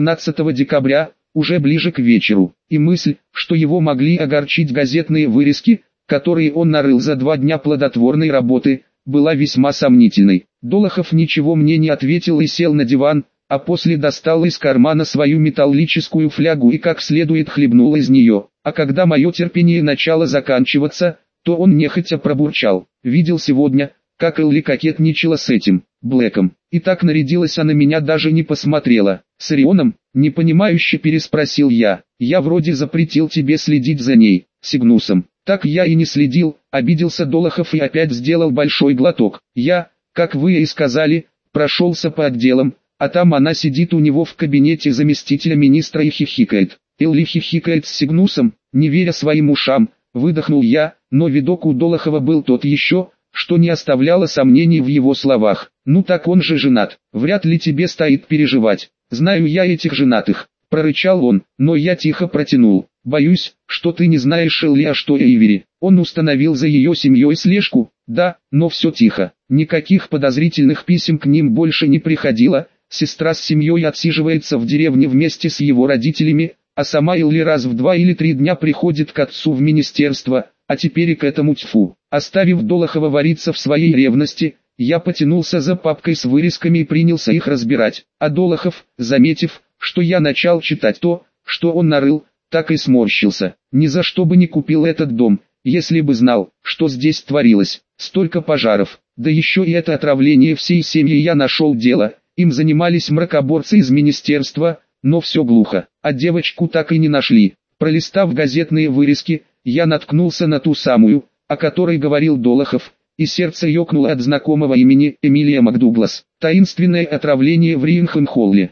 18 декабря, уже ближе к вечеру, и мысль, что его могли огорчить газетные вырезки, которые он нарыл за 2 дня плодотворной работы, была весьма сомнительной. Долохов ничего мне не ответил и сел на диван, а после достал из кармана свою металлическую флягу и как следует хлебнул из нее. А когда мое терпение начало заканчиваться, то он нехотя пробурчал. Видел сегодня, как Элли кокетничала с этим Блэком, и так нарядилась, она меня даже не посмотрела. С Орионом? Непонимающе переспросил я. Я вроде запретил тебе следить за ней, Сигнусом. Так я и не следил, обиделся Долохов и опять сделал большой глоток. Я, как вы и сказали, прошелся по отделам, а там она сидит у него в кабинете заместителя министра и хихикает. Элли хихикает с Сигнусом, не веря своим ушам, выдохнул я, но видок у Долохова был тот еще, что не оставляло сомнений в его словах. Ну так он же женат, вряд ли тебе стоит переживать. Знаю я этих женатых, прорычал он, но я тихо протянул. Боюсь, что ты не знаешь Элли, а что Эйвери. Он установил за ее семьей слежку, да, но все тихо. Никаких подозрительных писем к ним больше не приходило. Сестра с семьей отсиживается в деревне вместе с его родителями, а сама Элли раз в 2 или 3 дня приходит к отцу в министерство, а теперь и к этому тьфу. Оставив Долохова вариться в своей ревности, я потянулся за папкой с вырезками и принялся их разбирать. А Долохов, заметив, что я начал читать то, что он нарыл, так и сморщился. Ни за что бы не купил этот дом, если бы знал, что здесь творилось. Столько пожаров, да еще и это отравление всей семьи. Я нашел дело, им занимались мракоборцы из министерства, но все глухо, а девочку так и не нашли. Пролистав газетные вырезки, я наткнулся на ту самую, о которой говорил Долохов, и сердце ёкнуло от знакомого имени Эмилия МакДуглас. Таинственное отравление в Риенхен-Холле.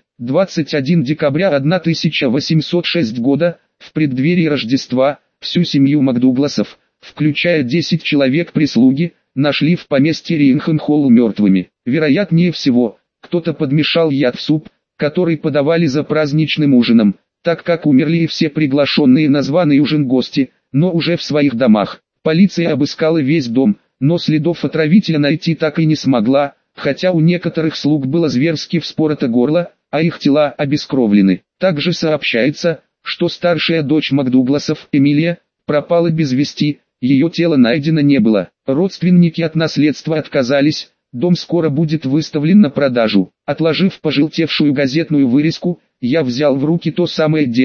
21 декабря 1806 года, в преддверии Рождества, всю семью МакДугласов, включая 10 человек прислуги, нашли в поместье Риенхен-Холл мертвыми. Вероятнее всего, кто-то подмешал яд в суп, который подавали за праздничным ужином, так как умерли и все приглашенные на званый ужин гости, но уже в своих домах. Полиция обыскала весь дом, но следов отравителя найти так и не смогла, хотя у некоторых слуг было зверски вспорото горло, а их тела обескровлены. Также сообщается, что старшая дочь МакДугласов, Эмилия, пропала без вести, ее тело найдено не было. Родственники от наследства отказались, дом скоро будет выставлен на продажу. Отложив пожелтевшую газетную вырезку, я взял в руки то самое дело,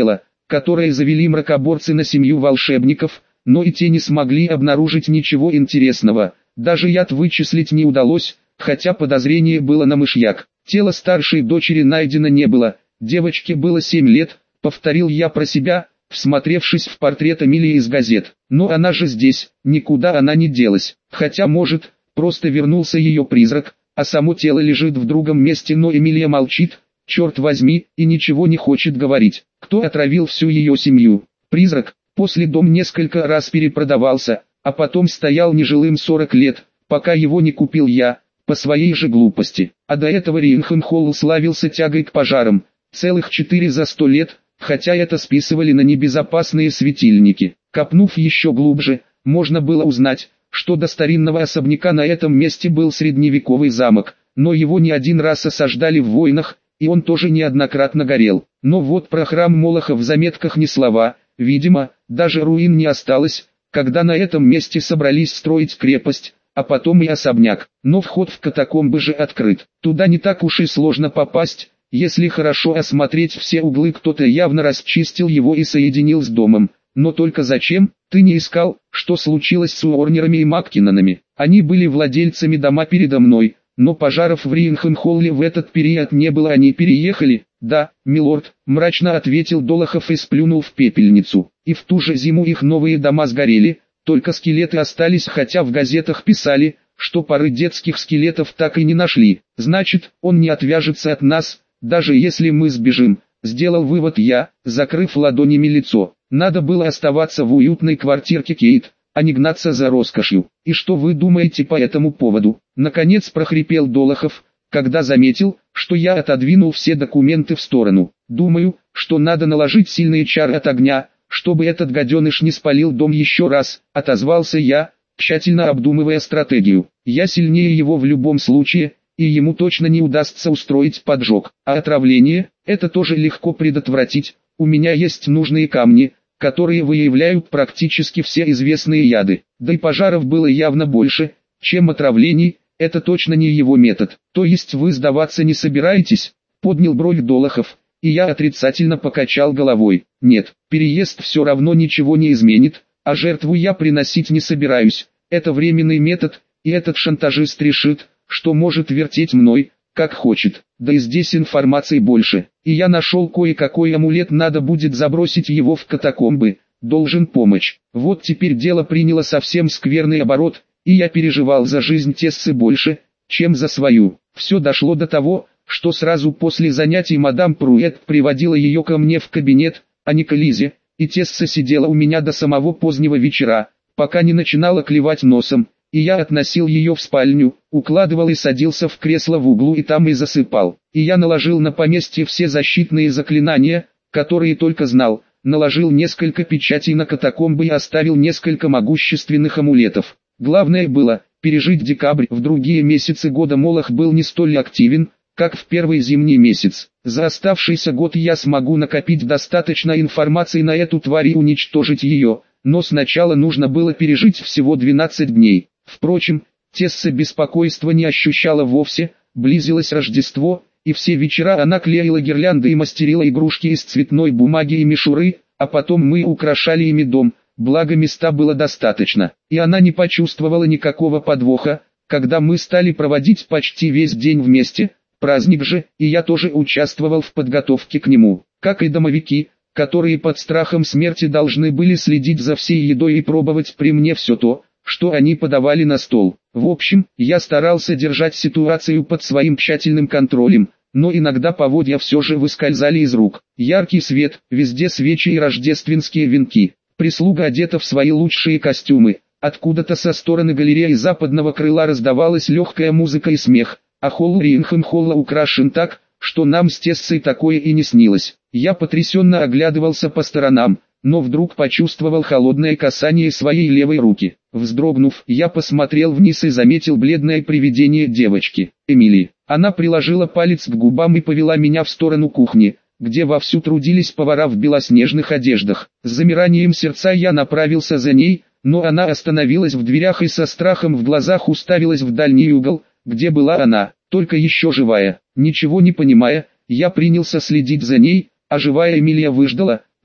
которые завели мракоборцы на семью волшебников, но и те не смогли обнаружить ничего интересного. Даже яд вычислить не удалось, хотя подозрение было на мышьяк. Тело старшей дочери найдено не было, девочке было 7 лет, повторил я про себя, всмотревшись в портрет Эмилии из газет. Но она же здесь, никуда она не делась, хотя может, просто вернулся ее призрак, а само тело лежит в другом месте, но Эмилия молчит, черт возьми, и ничего не хочет говорить. Кто отравил всю ее семью? Призрак. После дом несколько раз перепродавался, а потом стоял нежилым 40 лет, пока его не купил я, по своей же глупости. А до этого Риенхенхолл славился тягой к пожарам, целых 4 за 100 лет, хотя это списывали на небезопасные светильники. Копнув еще глубже, можно было узнать, что до старинного особняка на этом месте был средневековый замок, но его не один раз осаждали в войнах, и он тоже неоднократно горел. Но вот про храм Молоха в заметках ни слова, видимо, даже руин не осталось, когда на этом месте собрались строить крепость, а потом и особняк. Но вход в катакомбы же открыт. Туда не так уж и сложно попасть, если хорошо осмотреть все углы. Кто-то явно расчистил его и соединил с домом. Но только зачем? Ты не искал, что случилось с Уорнерами и Маккинонами? Они были владельцами дома передо мной, но пожаров в Риенхенхолле в этот период не было. Они переехали? Да, милорд, мрачно ответил Долохов и сплюнул в пепельницу. И в ту же зиму их новые дома сгорели, только скелеты остались, хотя в газетах писали, что пары детских скелетов так и не нашли. Значит, он не отвяжется от нас, даже если мы сбежим, сделал вывод я, закрыв ладонями лицо. Надо было оставаться в уютной квартирке Кейт, а не гнаться за роскошью. И что вы думаете по этому поводу? Наконец прохрипел Долохов, когда заметил, что я отодвинул все документы в сторону. Думаю, что надо наложить сильные чары от огня, чтобы этот гаденыш не спалил дом еще раз, отозвался я, тщательно обдумывая стратегию. Я сильнее его в любом случае, и ему точно не удастся устроить поджог. А отравление, это тоже легко предотвратить. У меня есть нужные камни, которые выявляют практически все известные яды. Да и пожаров было явно больше, чем отравлений, это точно не его метод. То есть вы сдаваться не собираетесь? Поднял бровь Долохов, и я отрицательно покачал головой. Нет, переезд все равно ничего не изменит, а жертву я приносить не собираюсь. Это временный метод, и этот шантажист решит, что может вертеть мной, как хочет. Да и здесь информации больше. И я нашел кое-какой амулет, надо будет забросить его в катакомбы, должен помочь. Вот теперь дело приняло совсем скверный оборот, и я переживал за жизнь Тессы больше, чем за свою. Все дошло до того, что сразу после занятий мадам Пруэт приводила ее ко мне в кабинет, а не к Лизе, и Тесса сидела у меня до самого позднего вечера, пока не начинала клевать носом, и я относил ее в спальню, укладывал и садился в кресло в углу и там и засыпал. И я наложил на поместье все защитные заклинания, которые только знал, наложил несколько печатей на катакомбы и оставил несколько могущественных амулетов. Главное было пережить декабрь. В другие месяцы года Молох был не столь активен, как в первый зимний месяц. За оставшийся год я смогу накопить достаточно информации на эту тварь и уничтожить ее, но сначала нужно было пережить всего 12 дней. Впрочем, Тесса беспокойства не ощущала вовсе, близилось Рождество, и все вечера она клеила гирлянды и мастерила игрушки из цветной бумаги и мишуры, а потом мы украшали ими дом, благо места было достаточно. И она не почувствовала никакого подвоха, когда мы стали проводить почти весь день вместе, праздник же, и я тоже участвовал в подготовке к нему, как и домовики, которые под страхом смерти должны были следить за всей едой и пробовать при мне все то, что они подавали на стол. В общем, я старался держать ситуацию под своим тщательным контролем, но иногда поводья все же выскользали из рук. Яркий свет, везде свечи и рождественские венки. Прислуга одета в свои лучшие костюмы. Откуда-то со стороны галереи западного крыла раздавалась легкая музыка и смех, а холл Риенхенхолла украшен так, что нам с Тессой такое и не снилось. Я потрясенно оглядывался по сторонам, но вдруг почувствовал холодное касание своей левой руки. Вздрогнув, я посмотрел вниз и заметил бледное привидение девочки, Эмили. Она приложила палец к губам и повела меня в сторону кухни, где вовсю трудились повара в белоснежных одеждах. С замиранием сердца я направился за ней, но она остановилась в дверях и со страхом в глазах уставилась в дальний угол, где была она, только еще живая. Ничего не понимая, я принялся следить за ней, а живая Эмилия выждала,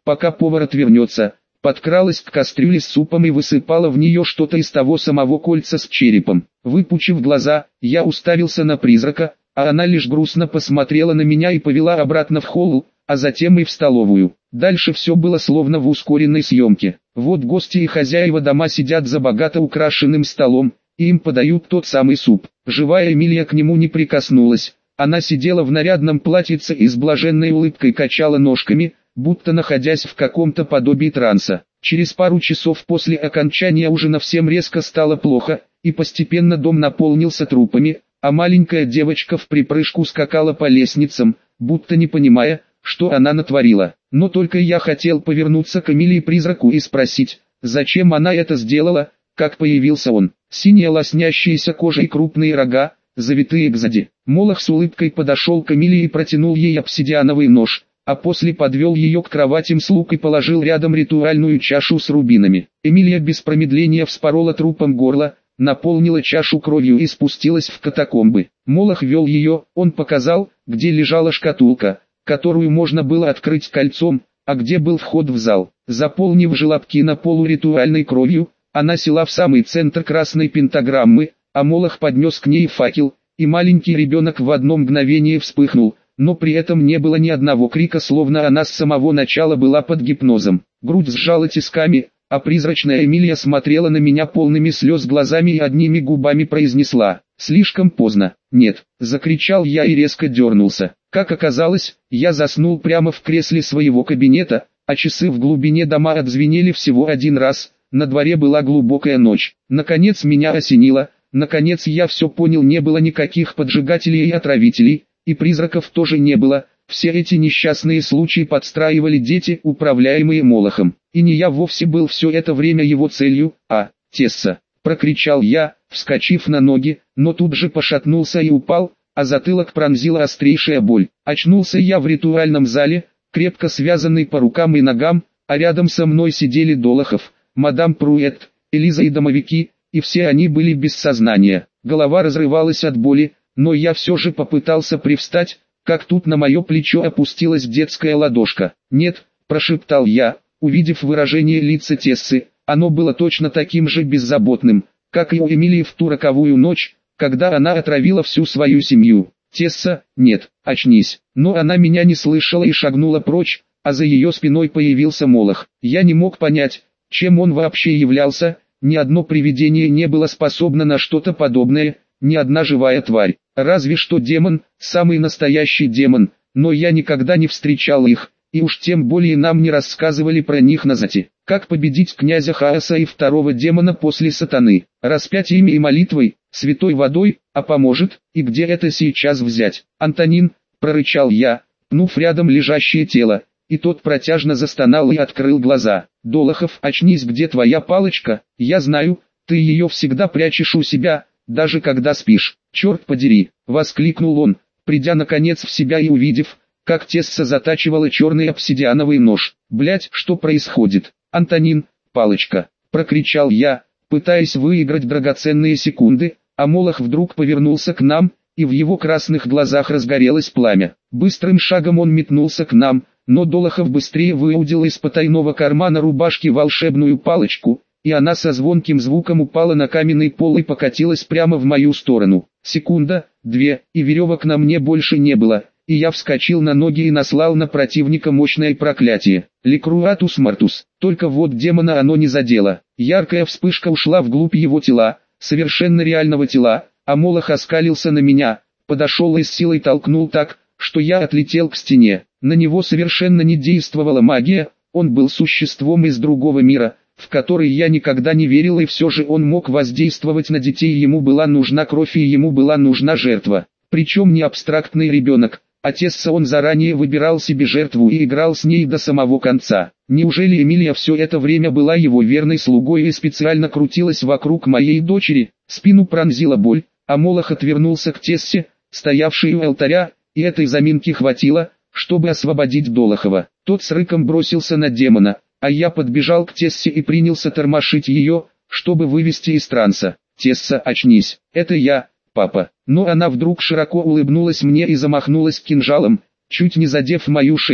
пока повар отвернется, подкралась к кастрюле с супом и высыпала в нее что-то из того самого кольца с черепом. Выпучив глаза, я уставился на призрака, а она лишь грустно посмотрела на меня и повела обратно в холл, а затем и в столовую. Дальше все было словно в ускоренной съемке. Вот гости и хозяева дома сидят за богато украшенным столом, и им подают тот самый суп. Живая Эмилия к нему не прикоснулась. Она сидела в нарядном платьице и с блаженной улыбкой качала ножками, будто находясь в каком-то подобии транса. Через пару часов после окончания ужина всем резко стало плохо, и постепенно дом наполнился трупами, а маленькая девочка вприпрыжку скакала по лестницам, будто не понимая, что она натворила. Но только я хотел повернуться к Эмилии-призраку и спросить, зачем она это сделала, как появился он. Синяя лоснящаяся кожа и крупные рога, завитые сзади. Молох с улыбкой подошел к Эмилии и протянул ей обсидиановый нож, а после подвел ее к кроватям слуг и положил рядом ритуальную чашу с рубинами. Эмилия без промедления вспорола трупом горло, наполнила чашу кровью и спустилась в катакомбы. Молох вел ее, он показал, где лежала шкатулка, которую можно было открыть кольцом, а где был вход в зал. Заполнив желобки на полу ритуальной кровью, она села в самый центр красной пентаграммы, а Молох поднес к ней факел, и маленький ребенок в одно мгновение вспыхнул, но при этом не было ни одного крика, словно она с самого начала была под гипнозом. Грудь сжала тисками, а призрачная Эмилия смотрела на меня полными слез глазами и одними губами произнесла: «Слишком поздно». «Нет», — закричал я и резко дернулся. Как оказалось, я заснул прямо в кресле своего кабинета, а часы в глубине дома отзвенели всего один раз. На дворе была глубокая ночь. Наконец меня осенило, наконец я все понял, не было никаких поджигателей и отравителей, и призраков тоже не было. Все эти несчастные случаи подстраивали дети, управляемые Молохом. И не я вовсе был все это время его целью, а Тесса. Прокричал я, вскочив на ноги, но тут же пошатнулся и упал, а затылок пронзила острейшая боль. Очнулся я в ритуальном зале, крепко связанный по рукам и ногам, а рядом со мной сидели Долохов, мадам Пруэт, Элиза и домовики, и все они были без сознания. Голова разрывалась от боли, но я все же попытался привстать, как тут на мое плечо опустилась детская ладошка. «Нет», – прошептал я, увидев выражение лица Тессы, оно было точно таким же беззаботным, как и у Эмилии в ту роковую ночь, когда она отравила всю свою семью. «Тесса, нет, очнись». Но она меня не слышала и шагнула прочь, а за ее спиной появился Молох. Я не мог понять, чем он вообще являлся, ни одно привидение не было способно на что-то подобное, ни одна живая тварь. Разве что демон, самый настоящий демон, но я никогда не встречал их, и уж тем более нам не рассказывали про них на зате. Как победить князя Хаоса и второго демона после сатаны? Распятиями и молитвой, святой водой, а поможет, и где это сейчас взять? «Антонин», — прорычал я, пнув рядом лежащее тело, и тот протяжно застонал и открыл глаза. «Долохов, очнись, где твоя палочка? Я знаю, ты ее всегда прячешь у себя, даже когда спишь». «Черт подери!» — воскликнул он, придя наконец в себя и увидев, как Тесса затачивала черный обсидиановый нож. «Блядь, что происходит?» «Антонин, палочка!» — прокричал я, пытаясь выиграть драгоценные секунды, а Молох вдруг повернулся к нам, и в его красных глазах разгорелось пламя. Быстрым шагом он метнулся к нам, но Долохов быстрее выудил из потайного кармана рубашки волшебную палочку, и она со звонким звуком упала на каменный пол и покатилась прямо в мою сторону. Секунда, две, и веревок на мне больше не было, и я вскочил на ноги и наслал на противника мощное проклятие. Ликруатус мартус. Только вот демона оно не задело. Яркая вспышка ушла вглубь его тела, совершенно реального тела, а Молох оскалился на меня, подошел и с силой толкнул так, что я отлетел к стене. На него совершенно не действовала магия, он был существом из другого мира, в который я никогда не верил, и все же он мог воздействовать на детей, ему была нужна кровь и ему была нужна жертва. Причем не абстрактный ребенок, а Тесса, он заранее выбирал себе жертву и играл с ней до самого конца. Неужели Эмилия все это время была его верной слугой и специально крутилась вокруг моей дочери? Спину пронзила боль, а Молох отвернулся к Тессе, стоявшей у алтаря, и этой заминки хватило, чтобы освободить Долохова. Тот с рыком бросился на демона, а я подбежал к Тессе и принялся тормошить ее, чтобы вывести из транса. «Тесса, очнись, это я, папа». Но она вдруг широко улыбнулась мне и замахнулась кинжалом, чуть не задев мою шею,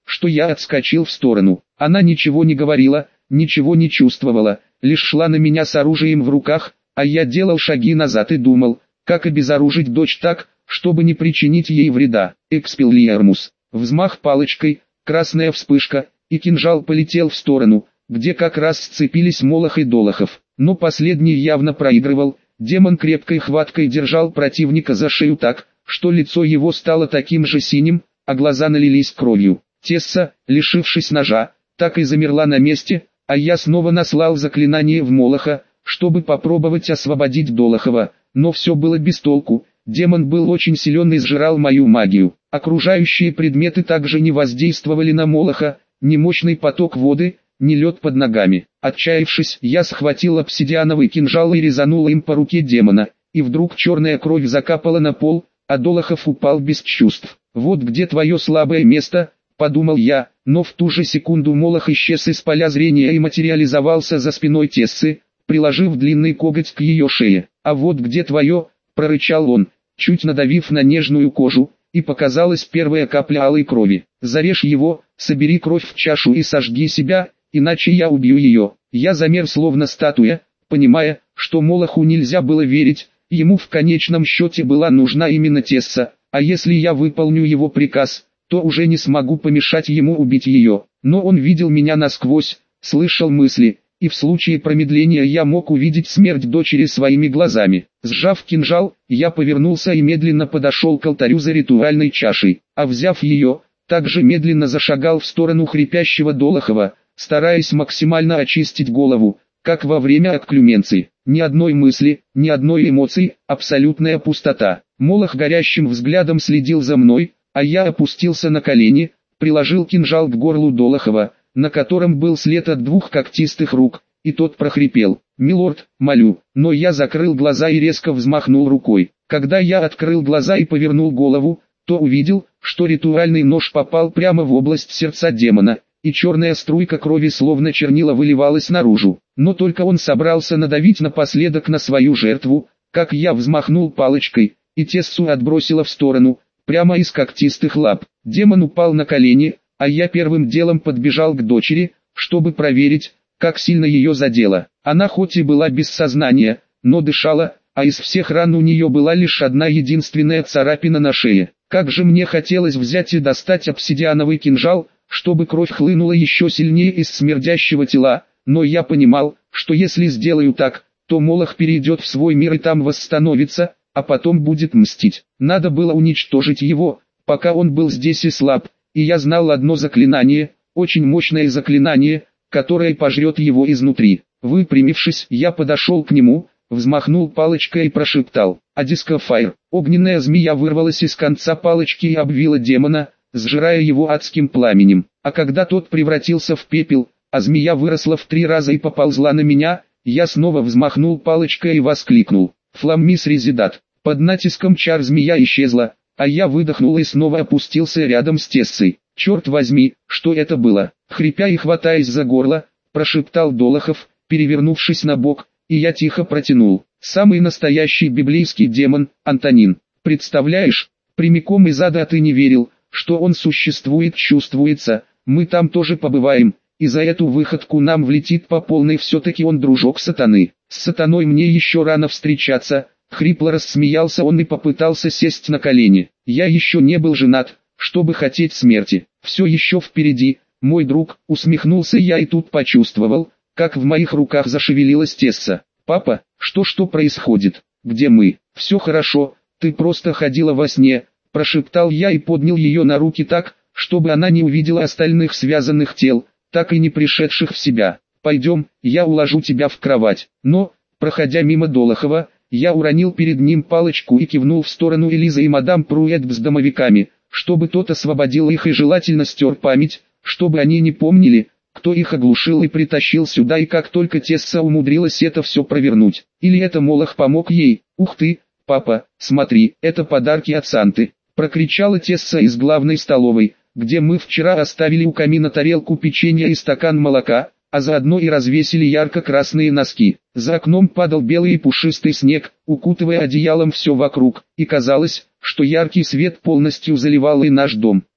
что я отскочил в сторону. Она ничего не говорила, ничего не чувствовала, лишь шла на меня с оружием в руках, а я делал шаги назад и думал, как обезоружить дочь так, чтобы не причинить ей вреда. Экспеллиармус. Взмах палочкой, красная вспышка, и кинжал полетел в сторону, где как раз сцепились Молох и Долохов. Но последний явно проигрывал, демон крепкой хваткой держал противника за шею так, что лицо его стало таким же синим, а глаза налились кровью. Тесса, лишившись ножа, так и замерла на месте, а я снова наслал заклинание в Молоха, чтобы попробовать освободить Долохова, но все было без толку. Демон был очень силен и сжирал мою магию. Окружающие предметы также не воздействовали на Молоха, ни мощный поток воды, ни лед под ногами. Отчаявшись, я схватил обсидиановый кинжал и резанул им по руке демона, и вдруг черная кровь закапала на пол, а Долохов упал без чувств. «Вот где твое слабое место», — подумал я, но в ту же секунду Молох исчез из поля зрения и материализовался за спиной Тессы, приложив длинный коготь к ее шее. «А вот где твое», — прорычал он, чуть надавив на нежную кожу, и показалась первая капля алой крови. «Зарежь его, собери кровь в чашу и сожги себя, иначе я убью ее». Я замер словно статуя, понимая, что Молоху нельзя было верить, ему в конечном счете была нужна именно Тесса, а если я выполню его приказ, то уже не смогу помешать ему убить ее. Но он видел меня насквозь, слышал мысли, и в случае промедления я мог увидеть смерть дочери своими глазами. Сжав кинжал, я повернулся и медленно подошел к алтарю за ритуальной чашей, а взяв ее, также медленно зашагал в сторону хрипящего Долохова, стараясь максимально очистить голову, как во время окклюменции. Ни одной мысли, ни одной эмоции, абсолютная пустота. Молох горящим взглядом следил за мной, а я опустился на колени, приложил кинжал к горлу Долохова, на котором был след от двух когтистых рук, и тот прохрипел: «Милорд, молю». Но я закрыл глаза и резко взмахнул рукой. Когда я открыл глаза и повернул голову, то увидел, что ритуальный нож попал прямо в область сердца демона, и черная струйка крови словно чернила выливалась наружу. Но только он собрался надавить напоследок на свою жертву, как я взмахнул палочкой, и Тессу отбросило в сторону, прямо из когтистых лап. Демон упал на колени, а я первым делом подбежал к дочери, чтобы проверить, как сильно ее задело. Она хоть и была без сознания, но дышала, а из всех ран у нее была лишь одна единственная царапина на шее. Как же мне хотелось взять и достать обсидиановый кинжал, чтобы кровь хлынула еще сильнее из смердящего тела, но я понимал, что если сделаю так, то Молох перейдет в свой мир и там восстановится, а потом будет мстить. Надо было уничтожить его, пока он был здесь и слаб, и я знал одно заклинание, очень мощное заклинание, которое пожрет его изнутри. Выпрямившись, я подошел к нему, взмахнул палочкой и прошептал: «Адиска Файр». Огненная змея вырвалась из конца палочки и обвила демона, сжирая его адским пламенем. А когда тот превратился в пепел, а змея выросла в 3 раза и поползла на меня, я снова взмахнул палочкой и воскликнул: «Фламмис резидат». Под натиском чар змея исчезла, а я выдохнул и снова опустился рядом с Тессой. «Черт возьми, что это было?» Хрипя и хватаясь за горло, прошептал Долохов, перевернувшись на бок, и я тихо протянул: «Самый настоящий библейский демон, Антонин. Представляешь, прямиком из ада. А ты не верил, что он существует, чувствуется, мы там тоже побываем, и за эту выходку нам влетит по полной. Все-таки он дружок сатаны. С сатаной мне еще рано встречаться». Хрипло рассмеялся он и попытался сесть на колени. «Я еще не был женат, чтобы хотеть смерти. Все еще впереди, мой друг», усмехнулся я и тут почувствовал, как в моих руках зашевелилась Тесса. «Папа, что происходит? Где мы?» «Все хорошо, ты просто ходила во сне», прошептал я и поднял ее на руки так, чтобы она не увидела остальных связанных тел, так и не пришедших в себя. «Пойдем, я уложу тебя в кровать». Но, проходя мимо Долохова, я уронил перед ним палочку и кивнул в сторону Элизы и мадам Пруэт с домовиками, чтобы тот освободил их и желательно стер память, чтобы они не помнили, кто их оглушил и притащил сюда, и как только Тесса умудрилась это все провернуть. Или это Молох помог ей? «Ух ты, папа, смотри, это подарки от Санты», прокричала Тесса из главной столовой, где мы вчера оставили у камина тарелку печенья и стакан молока, а заодно и развесили ярко-красные носки. За окном падал белый и пушистый снег, укутывая одеялом все вокруг, и казалось, что яркий свет полностью заливал и наш дом.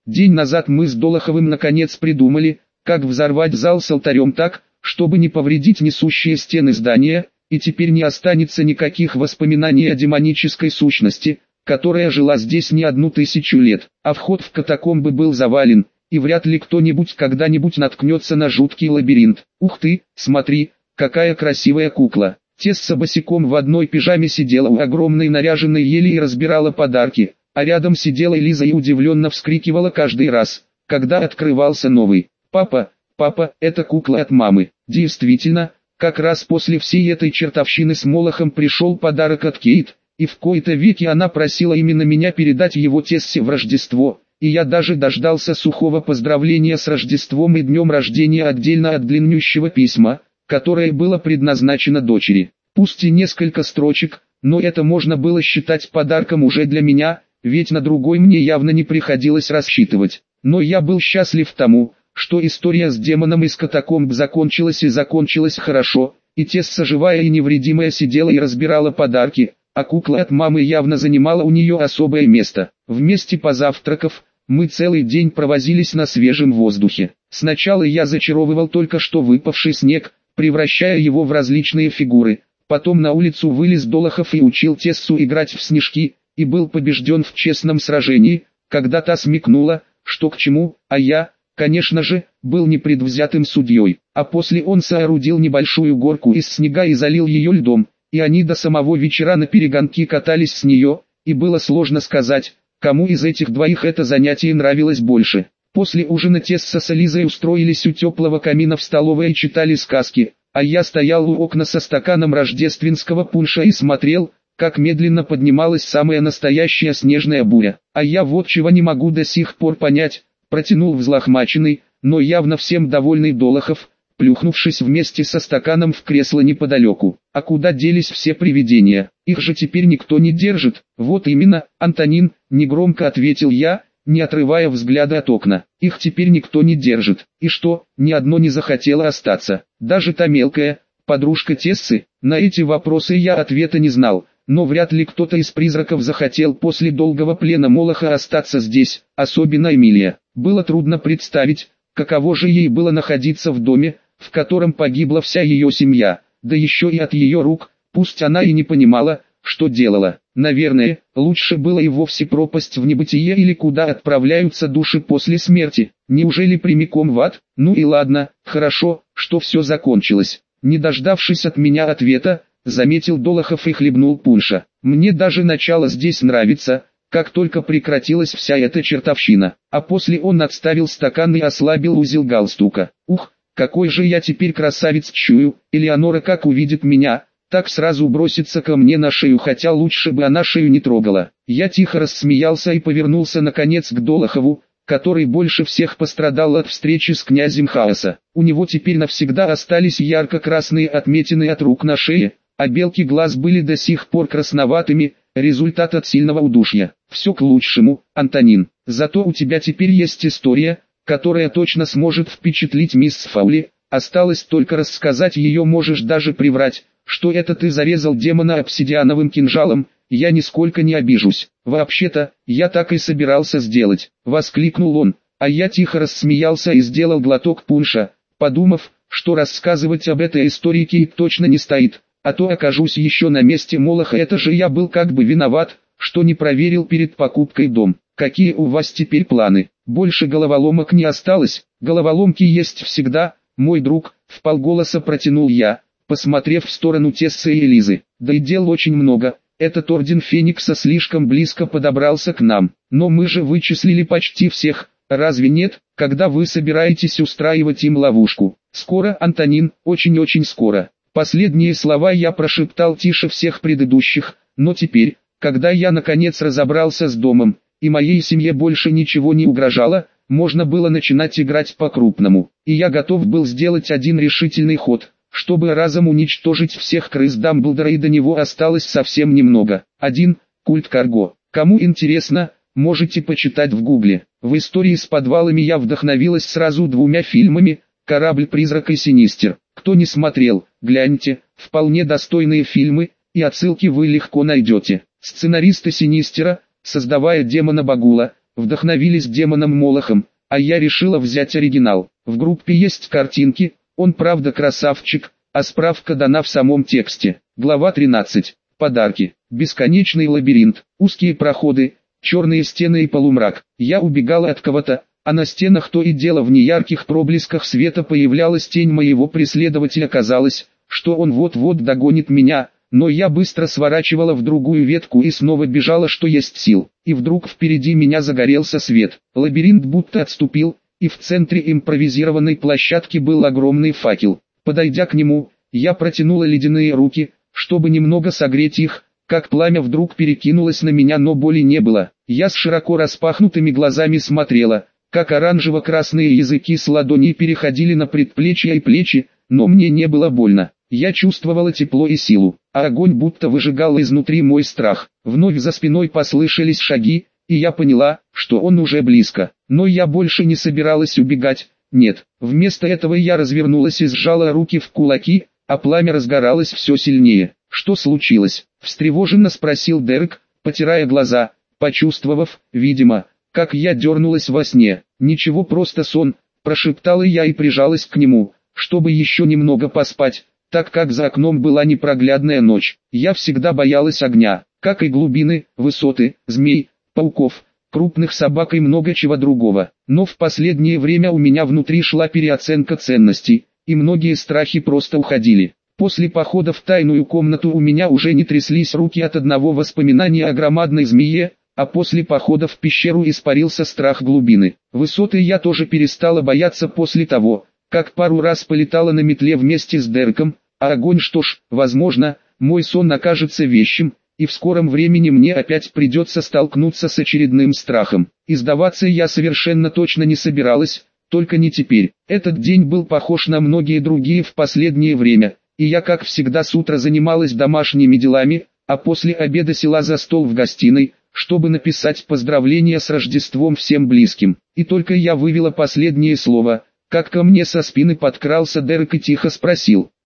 День назад мы с Долоховым наконец придумали, как взорвать зал с алтарем так, чтобы не повредить несущие стены здания, и теперь не останется никаких воспоминаний о демонической сущности, которая жила здесь не 1000 лет, а вход в катакомбы был завален, и вряд ли кто-нибудь когда-нибудь наткнется на жуткий лабиринт. Ух ты, смотри, какая красивая кукла. Тесса босиком в одной пижаме сидела у огромной наряженной ели и разбирала подарки, а рядом сидела Лиза и удивленно вскрикивала каждый раз, когда открывался новый. «Папа, папа, это кукла от мамы». Действительно, как раз после всей этой чертовщины с Молохом пришел подарок от Кейт, и в кои-то веки она просила именно меня передать его Тессе в Рождество, и я даже дождался сухого поздравления с Рождеством и днем рождения отдельно от длиннющего письма, которое было предназначено дочери. Пусть и несколько строчек, но это можно было считать подарком уже для меня, ведь на другой мне явно не приходилось рассчитывать. Но я был счастлив тому, что история с демоном из катакомб закончилась и закончилась хорошо, и Тесса живая и невредимая сидела и разбирала подарки, а кукла от мамы явно занимала у нее особое место. Вместе позавтракав, мы целый день провозились на свежем воздухе. Сначала я зачаровывал только что выпавший снег, превращая его в различные фигуры. Потом на улицу вылез Долохов и учил Тессу играть в снежки, и был побежден в честном сражении, когда та смекнула, что к чему, а я, конечно же, был непредвзятым судьей. А после он соорудил небольшую горку из снега и залил ее льдом, и они до самого вечера на перегонки катались с нее, и было сложно сказать, кому из этих двоих это занятие нравилось больше. После ужина Тесса с Лизой устроились у теплого камина в столовой и читали сказки, а я стоял у окна со стаканом рождественского пунша и смотрел, как медленно поднималась самая настоящая снежная буря. А я вот чего не могу до сих пор понять, протянул взлохмаченный, но явно всем довольный Долохов, плюхнувшись вместе со стаканом в кресло неподалеку. А куда делись все привидения? Их же теперь никто не держит. Вот именно, Антонин, негромко ответил я, не отрывая взгляда от окна. Их теперь никто не держит. И что, ни одно не захотело остаться. Даже та мелкая, подружка Тессы. На эти вопросы я ответа не знал. Но вряд ли кто-то из призраков захотел после долгого плена Молоха остаться здесь, особенно Эмилия. Было трудно представить, каково же ей было находиться в доме, в котором погибла вся ее семья, да еще и от ее рук, пусть она и не понимала, что делала. Наверное, лучше было и вовсе пропасть в небытие или куда отправляются души после смерти. Неужели прямиком в ад? Ну и ладно, хорошо, что все закончилось. Не дождавшись от меня ответа, заметил Долохов и хлебнул пунша. Мне даже начало здесь нравится, как только прекратилась вся эта чертовщина. А после он отставил стакан и ослабил узел галстука. Ух, какой же я теперь красавец чую, Элеонора как увидит меня, так сразу бросится ко мне на шею, хотя лучше бы она шею не трогала. Я тихо рассмеялся и повернулся наконец к Долохову, который больше всех пострадал от встречи с князем Хаоса. У него теперь навсегда остались ярко-красные отметины от рук на шее, а белки глаз были до сих пор красноватыми, результат от сильного удушья. Все к лучшему, Антонин. Зато у тебя теперь есть история, которая точно сможет впечатлить мисс Фаули. Осталось только рассказать ее, можешь даже приврать, что это ты зарезал демона обсидиановым кинжалом, я нисколько не обижусь. Вообще-то, я так и собирался сделать, воскликнул он, а я тихо рассмеялся и сделал глоток пунша, подумав, что рассказывать об этой истории Кейт точно не стоит, а то окажусь еще на месте Молоха. Это же я был как бы виноват, что не проверил перед покупкой дом. Какие у вас теперь планы? Больше головоломок не осталось? Головоломки есть всегда, мой друг, вполголоса протянул я, посмотрев в сторону Тессы и Элизы. Да и дел очень много, этот орден Феникса слишком близко подобрался к нам, но мы же вычислили почти всех, разве нет? Когда вы собираетесь устраивать им ловушку? Скоро, Антонин, очень-очень скоро. Последние слова я прошептал тише всех предыдущих, но теперь, когда я наконец разобрался с домом, и моей семье больше ничего не угрожало, можно было начинать играть по-крупному. И я готов был сделать один решительный ход, чтобы разом уничтожить всех крыс Дамблдора, и до него осталось совсем немного. Культ Карго. Кому интересно, можете почитать в гугле. В истории с подвалами я вдохновилась сразу 2 фильмами «Корабль-призрак» и «Синистер». Кто не смотрел, гляньте, вполне достойные фильмы, и отсылки вы легко найдете. Сценаристы «Синистера», создавая демона Багула, вдохновились демоном Молохом, а я решила взять оригинал. В группе есть картинки, он правда красавчик, а справка дана в самом тексте. Глава 13. Подарки. Бесконечный лабиринт, узкие проходы, черные стены и полумрак. Я убегала от кого-то, а на стенах то и дело в неярких проблесках света появлялась тень моего преследователя. Казалось, что он вот-вот догонит меня, но я быстро сворачивала в другую ветку и снова бежала, что есть сил. И вдруг впереди меня загорелся свет. Лабиринт будто отступил, и в центре импровизированной площадки был огромный факел. Подойдя к нему, я протянула ледяные руки, чтобы немного согреть их, как пламя вдруг перекинулось на меня, но боли не было. Я с широко распахнутыми глазами смотрела, как оранжево-красные языки с ладоней переходили на предплечья и плечи, но мне не было больно. Я чувствовала тепло и силу, а огонь будто выжигал изнутри мой страх. Вновь за спиной послышались шаги, и я поняла, что он уже близко. Но я больше не собиралась убегать, нет. Вместо этого я развернулась и сжала руки в кулаки, а пламя разгоралось все сильнее. «Что случилось?» – встревоженно спросил Дерек, потирая глаза, почувствовав, видимо, как я дернулась во сне. «Ничего, просто сон», – прошептала я и прижалась к нему, чтобы еще немного поспать, так как за окном была непроглядная ночь. Я всегда боялась огня, как и глубины, высоты, змей, пауков, крупных собак и много чего другого. Но в последнее время у меня внутри шла переоценка ценностей, и многие страхи просто уходили. После похода в тайную комнату у меня уже не тряслись руки от одного воспоминания о громадной змее, а после похода в пещеру испарился страх глубины. Высоты я тоже перестала бояться после того, как пару раз полетала на метле вместе с Дереком, а огонь, что ж, возможно, мой сон окажется вещим, и в скором времени мне опять придется столкнуться с очередным страхом. И сдаваться я совершенно точно не собиралась, только не теперь. Этот день был похож на многие другие в последнее время, и я как всегда с утра занималась домашними делами, а после обеда села за стол в гостиной, чтобы написать поздравления с Рождеством всем близким. И только я вывела последнее слово, как ко мне со спины подкрался Дерек и тихо спросил: